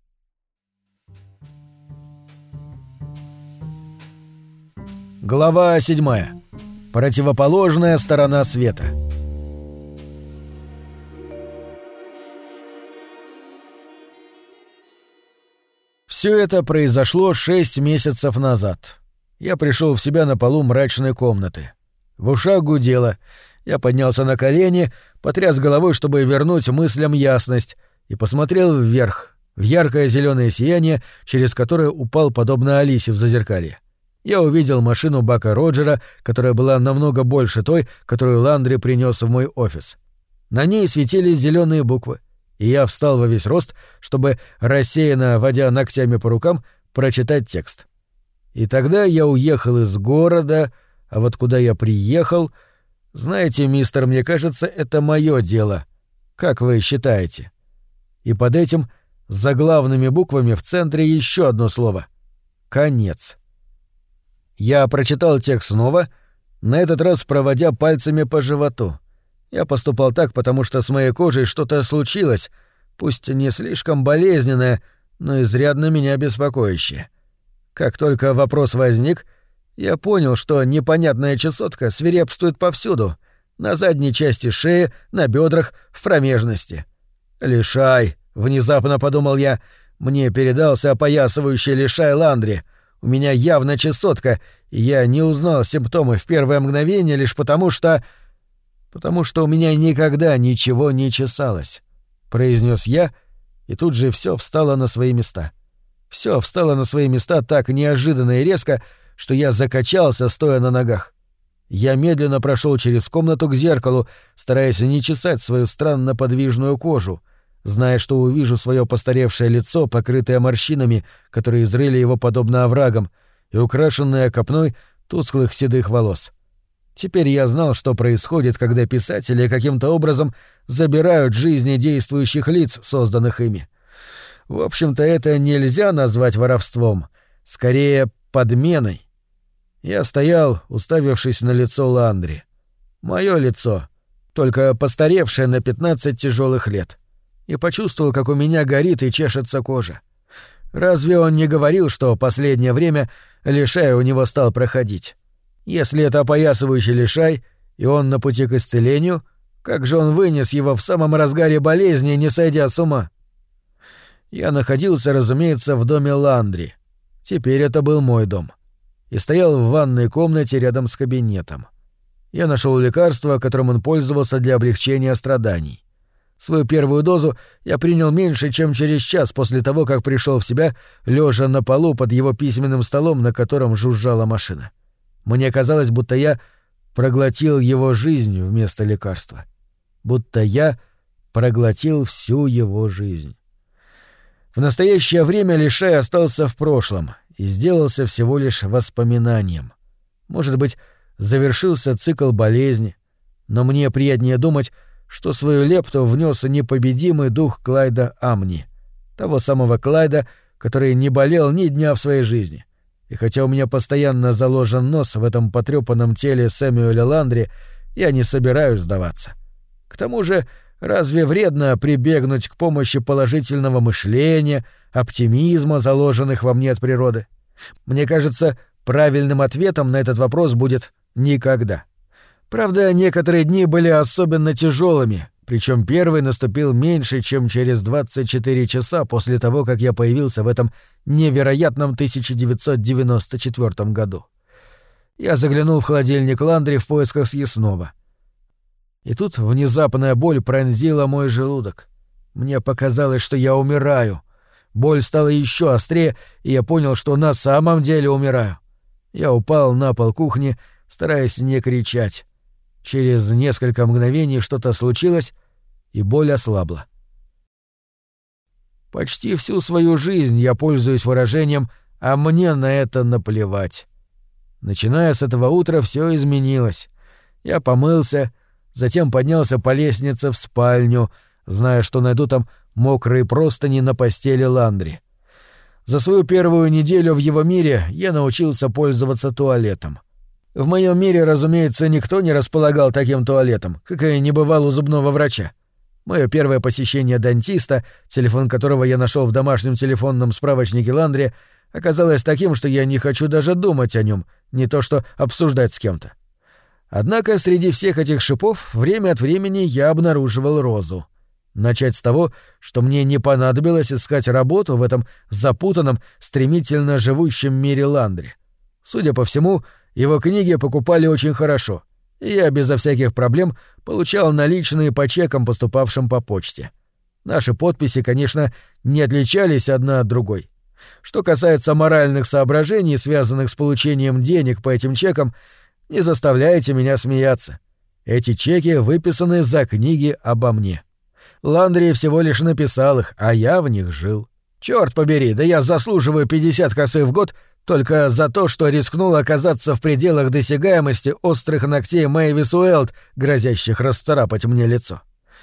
Глава 7. Противоположная сторона света. Все это произошло 6 месяцев назад. Я пришел в себя на полу мрачной комнаты. В ушах гудело. Я поднялся на колени, потряс головой, чтобы вернуть мыслям ясность, и посмотрел вверх, в яркое зеленое сияние, через которое упал подобно Алисе в зазеркалье. Я увидел машину Бака Роджера, которая была намного больше той, которую Ландри принес в мой офис. На ней светились зеленые буквы, и я встал во весь рост, чтобы, рассеянно водя ногтями по рукам, прочитать текст. И тогда я уехал из города, а вот куда я приехал... Знаете, мистер, мне кажется, это моё дело. Как вы считаете? И под этим заглавными буквами в центре еще одно слово — конец. Я прочитал текст снова, на этот раз проводя пальцами по животу. Я поступал так, потому что с моей кожей что-то случилось, пусть не слишком болезненное, но изрядно меня беспокоящее. Как только вопрос возник, я понял, что непонятная чесотка свирепствует повсюду — на задней части шеи, на бедрах, в промежности. «Лишай», — внезапно подумал я, — «мне передался опоясывающий лишай Ландри. У меня явно чесотка, и я не узнал симптомы в первое мгновение лишь потому что у меня никогда ничего не чесалось», — произнес я, и тут же все встало на свои места. Все встало на свои места так неожиданно и резко, что я закачался, стоя на ногах. Я медленно прошел через комнату к зеркалу, стараясь не чесать свою странно подвижную кожу, зная, что увижу свое постаревшее лицо, покрытое морщинами, которые изрыли его подобно оврагам, и украшенное копной тусклых седых волос. Теперь я знал, что происходит, когда писатели каким-то образом забирают жизни действующих лиц, созданных ими. В общем-то, это нельзя назвать воровством, скорее подменой. Я стоял, уставившись на лицо Ландри. Моё лицо, только постаревшее на 15 тяжелых лет. И почувствовал, как у меня горит и чешется кожа. Разве он не говорил, что последнее время лишай у него стал проходить? Если это опоясывающий лишай, и он на пути к исцелению, как же он вынес его в самом разгаре болезни, не сойдя с ума? Я находился, разумеется, в доме Ландри. Теперь это был мой дом. И стоял в ванной комнате рядом с кабинетом. Я нашел лекарство, которым он пользовался для облегчения страданий. Свою первую дозу я принял меньше, чем через час после того, как пришел в себя, лежа на полу под его письменным столом, на котором жужжала машина. Мне казалось, будто я проглотил его жизнь вместо лекарства. Будто я проглотил всю его жизнь. В настоящее время лишай остался в прошлом и сделался всего лишь воспоминанием. Может быть, завершился цикл болезни, но мне приятнее думать, что свою лепту внес непобедимый дух Клайда Амни, того самого Клайда, который не болел ни дня в своей жизни. И хотя у меня постоянно заложен нос в этом потрёпанном теле Сэмюэля Ландри, я не собираюсь сдаваться. К тому же, разве вредно прибегнуть к помощи положительного мышления, оптимизма, заложенных во мне от природы? Мне кажется, правильным ответом на этот вопрос будет «никогда». Правда, некоторые дни были особенно тяжелыми, Причем первый наступил меньше, чем через 24 часа после того, как я появился в этом невероятном 1994 году. Я заглянул в холодильник Ландри в поисках съестного. И тут внезапная боль пронзила мой желудок. Мне показалось, что я умираю. Боль стала еще острее, и я понял, что на самом деле умираю. Я упал на пол кухни, стараясь не кричать. Через несколько мгновений что-то случилось, и боль ослабла. Почти всю свою жизнь я пользуюсь выражением «а мне на это наплевать». Начиная с этого утра все изменилось. Я помылся, затем поднялся по лестнице в спальню, зная, что найду там мокрые простыни на постели Ландри. За свою первую неделю в его мире я научился пользоваться туалетом. В моем мире, разумеется, никто не располагал таким туалетом, как и не бывал у зубного врача. Мое первое посещение дантиста, телефон которого я нашел в домашнем телефонном справочнике Ландри, оказалось таким, что я не хочу даже думать о нем, не то что обсуждать с кем-то. Однако среди всех этих шипов время от времени я обнаруживал розу. Начать с того, что мне не понадобилось искать работу в этом запутанном, стремительно живущем мире Ландри. Судя по всему, его книги покупали очень хорошо, и я безо всяких проблем получал наличные по чекам, поступавшим по почте. Наши подписи, конечно, не отличались одна от другой. Что касается моральных соображений, связанных с получением денег по этим чекам, не заставляйте меня смеяться. Эти чеки выписаны за книги обо мне. Ландри всего лишь написал их, а я в них жил. Чёрт побери, да я заслуживаю 50 косы в год только за то, что рискнул оказаться в пределах досягаемости острых ногтей Мэйвис Уэлд, грозящих расцарапать мне лицо.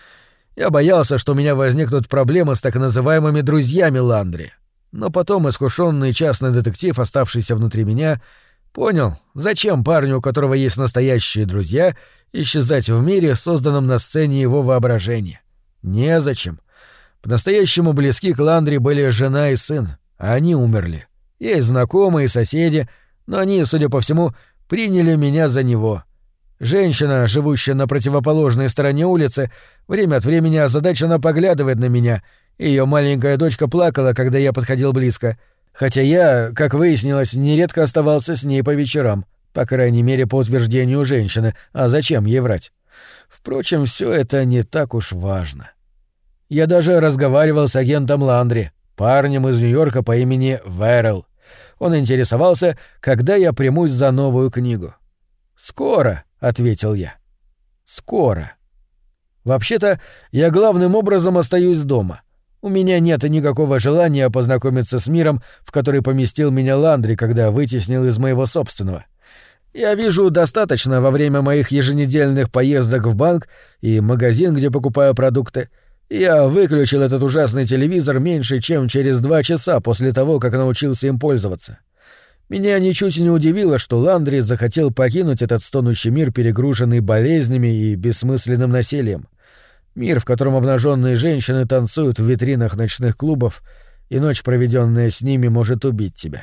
Я боялся, что у меня возникнут проблемы с так называемыми друзьями Ландри. Но потом искушенный частный детектив, оставшийся внутри меня, понял, зачем парню, у которого есть настоящие друзья, исчезать в мире, созданном на сцене его воображения. Незачем. По-настоящему близки к Ландри были жена и сын, а они умерли. Есть знакомые, соседи, но они, судя по всему, приняли меня за него. Женщина, живущая на противоположной стороне улицы, время от времени озадаченно поглядывает на меня, и её маленькая дочка плакала, когда я подходил близко, хотя я, как выяснилось, нередко оставался с ней по вечерам, по крайней мере, по утверждению женщины, а зачем ей врать? Впрочем, всё это не так уж важно. Я даже разговаривал с агентом Ландри, парнем из Нью-Йорка по имени Веррелл. Он интересовался, когда я примусь за новую книгу. «Скоро», — ответил я. «Скоро». Вообще-то, я главным образом остаюсь дома. У меня нет никакого желания познакомиться с миром, в который поместил меня Ландри, когда вытеснил из моего собственного. Я вижу достаточно во время моих еженедельных поездок в банк и магазин, где покупаю продукты. Я выключил этот ужасный телевизор меньше, чем через 2 часа после того, как научился им пользоваться. Меня ничуть не удивило, что Ландри захотел покинуть этот стонущий мир, перегруженный болезнями и бессмысленным насилием. Мир, в котором обнаженные женщины танцуют в витринах ночных клубов, и ночь, проведенная с ними, может убить тебя.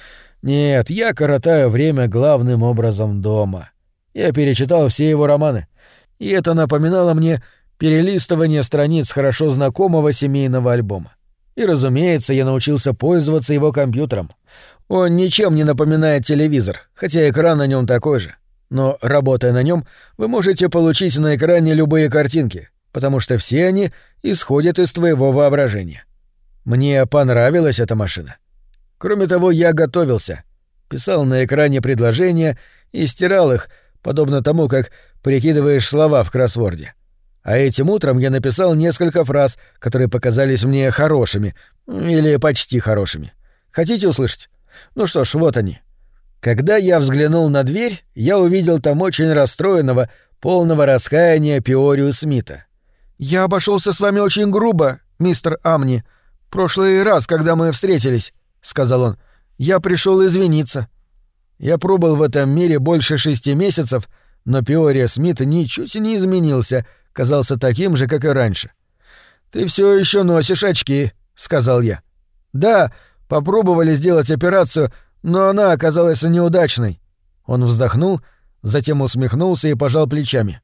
Нет, я коротаю время главным образом дома. Я перечитал все его романы, и это напоминало мне перелистывание страниц хорошо знакомого семейного альбома. И, разумеется, я научился пользоваться его компьютером. Он ничем не напоминает телевизор, хотя экран на нем такой же. Но, работая на нем, вы можете получить на экране любые картинки, потому что все они исходят из твоего воображения. Мне понравилась эта машина. Кроме того, я готовился. Писал на экране предложения и стирал их, подобно тому, как прикидываешь слова в кроссворде. А этим утром я написал несколько фраз, которые показались мне хорошими, или почти хорошими. Хотите услышать? Ну что ж, вот они. Когда я взглянул на дверь, я увидел там очень расстроенного, полного раскаяния Пиорию Смита. «Я обошелся с вами очень грубо, мистер Амни. Прошлый раз, когда мы встретились, — сказал он, — я пришел извиниться». Я пробыл в этом мире больше 6 месяцев, но Пиория Смит ничуть не изменился, казался таким же, как и раньше. «Ты все еще носишь очки», — сказал я. «Да, попробовали сделать операцию, но она оказалась неудачной». Он вздохнул, затем усмехнулся и пожал плечами.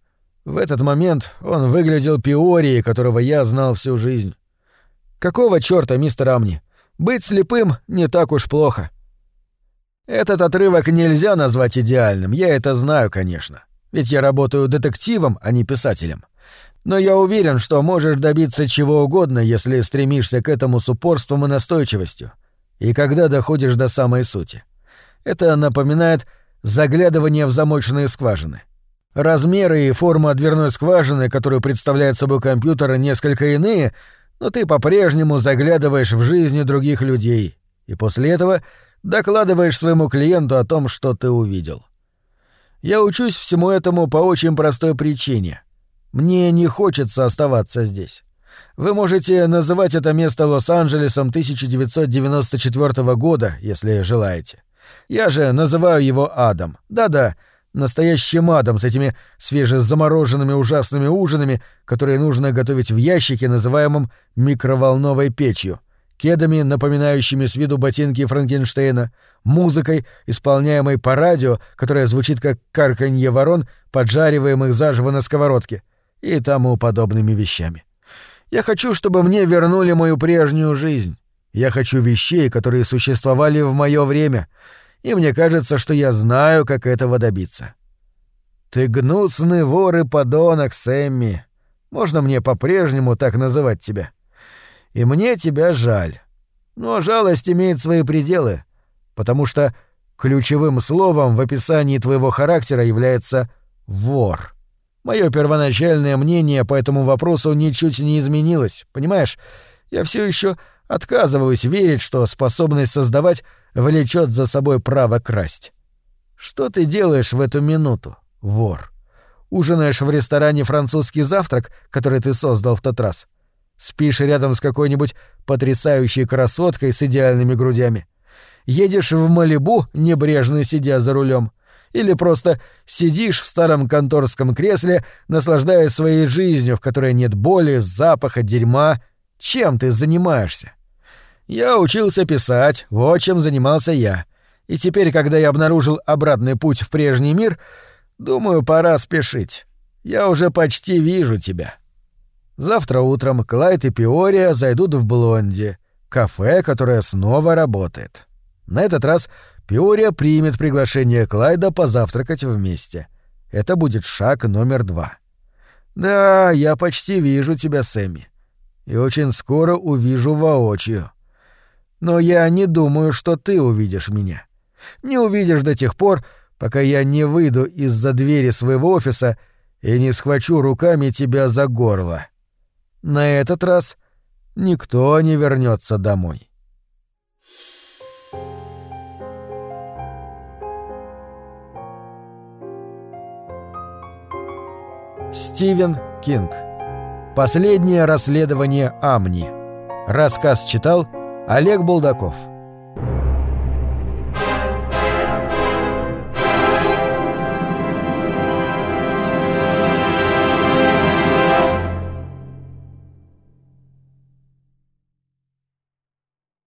В этот момент он выглядел Пиорией, которого я знал всю жизнь. Какого чёрта, мистер Амни? Быть слепым не так уж плохо. Этот отрывок нельзя назвать идеальным, я это знаю, конечно. Ведь я работаю детективом, а не писателем. Но я уверен, что можешь добиться чего угодно, если стремишься к этому с упорством и настойчивостью. И когда доходишь до самой сути. Это напоминает заглядывание в замочные скважины. Размеры и форма дверной скважины, которую представляет собой компьютер, несколько иные, но ты по-прежнему заглядываешь в жизни других людей, и после этого докладываешь своему клиенту о том, что ты увидел. Я учусь всему этому по очень простой причине. Мне не хочется оставаться здесь. Вы можете называть это место Лос-Анджелесом 1994 года, если желаете. Я же называю его адом. Да-да, настоящим адом с этими свежезамороженными ужасными ужинами, которые нужно готовить в ящике, называемом микроволновой печью, кедами, напоминающими с виду ботинки Франкенштейна, музыкой, исполняемой по радио, которая звучит как карканье ворон, поджариваемых заживо на сковородке, и тому подобными вещами. Я хочу, чтобы мне вернули мою прежнюю жизнь. Я хочу вещей, которые существовали в моё время, и мне кажется, что я знаю, как этого добиться. Ты гнусный вор и подонок, Сэмми. Можно мне по-прежнему так называть тебя? И мне тебя жаль. Но жалость имеет свои пределы, потому что ключевым словом в описании твоего характера является «вор». Моё первоначальное мнение по этому вопросу ничуть не изменилось, понимаешь? Я всё ещё отказываюсь верить, что способность создавать влечёт за собой право красть. Что ты делаешь в эту минуту, вор? Ужинаешь в ресторане французский завтрак, который ты создал в тот раз? Спишь рядом с какой-нибудь потрясающей красоткой с идеальными грудями? Едешь в Малибу, небрежно сидя за рулем? Или просто сидишь в старом конторском кресле, наслаждаясь своей жизнью, в которой нет боли, запаха, дерьма? Чем ты занимаешься? Я учился писать, вот чем занимался я. И теперь, когда я обнаружил обратный путь в прежний мир, думаю, пора спешить. Я уже почти вижу тебя. Завтра утром Клайд и Пиория зайдут в Блонди, кафе, которое снова работает. На этот раз Пиория примет приглашение Клайда позавтракать вместе. Это будет шаг номер 2. Да, я почти вижу тебя, Сэмми. И очень скоро увижу воочию. Но я не думаю, что ты увидишь меня. Не увидишь до тех пор, пока я не выйду из-за двери своего офиса и не схвачу руками тебя за горло. На этот раз никто не вернется домой. Стивен Кинг. Последнее расследование Амни. Рассказ читал Олег Булдаков.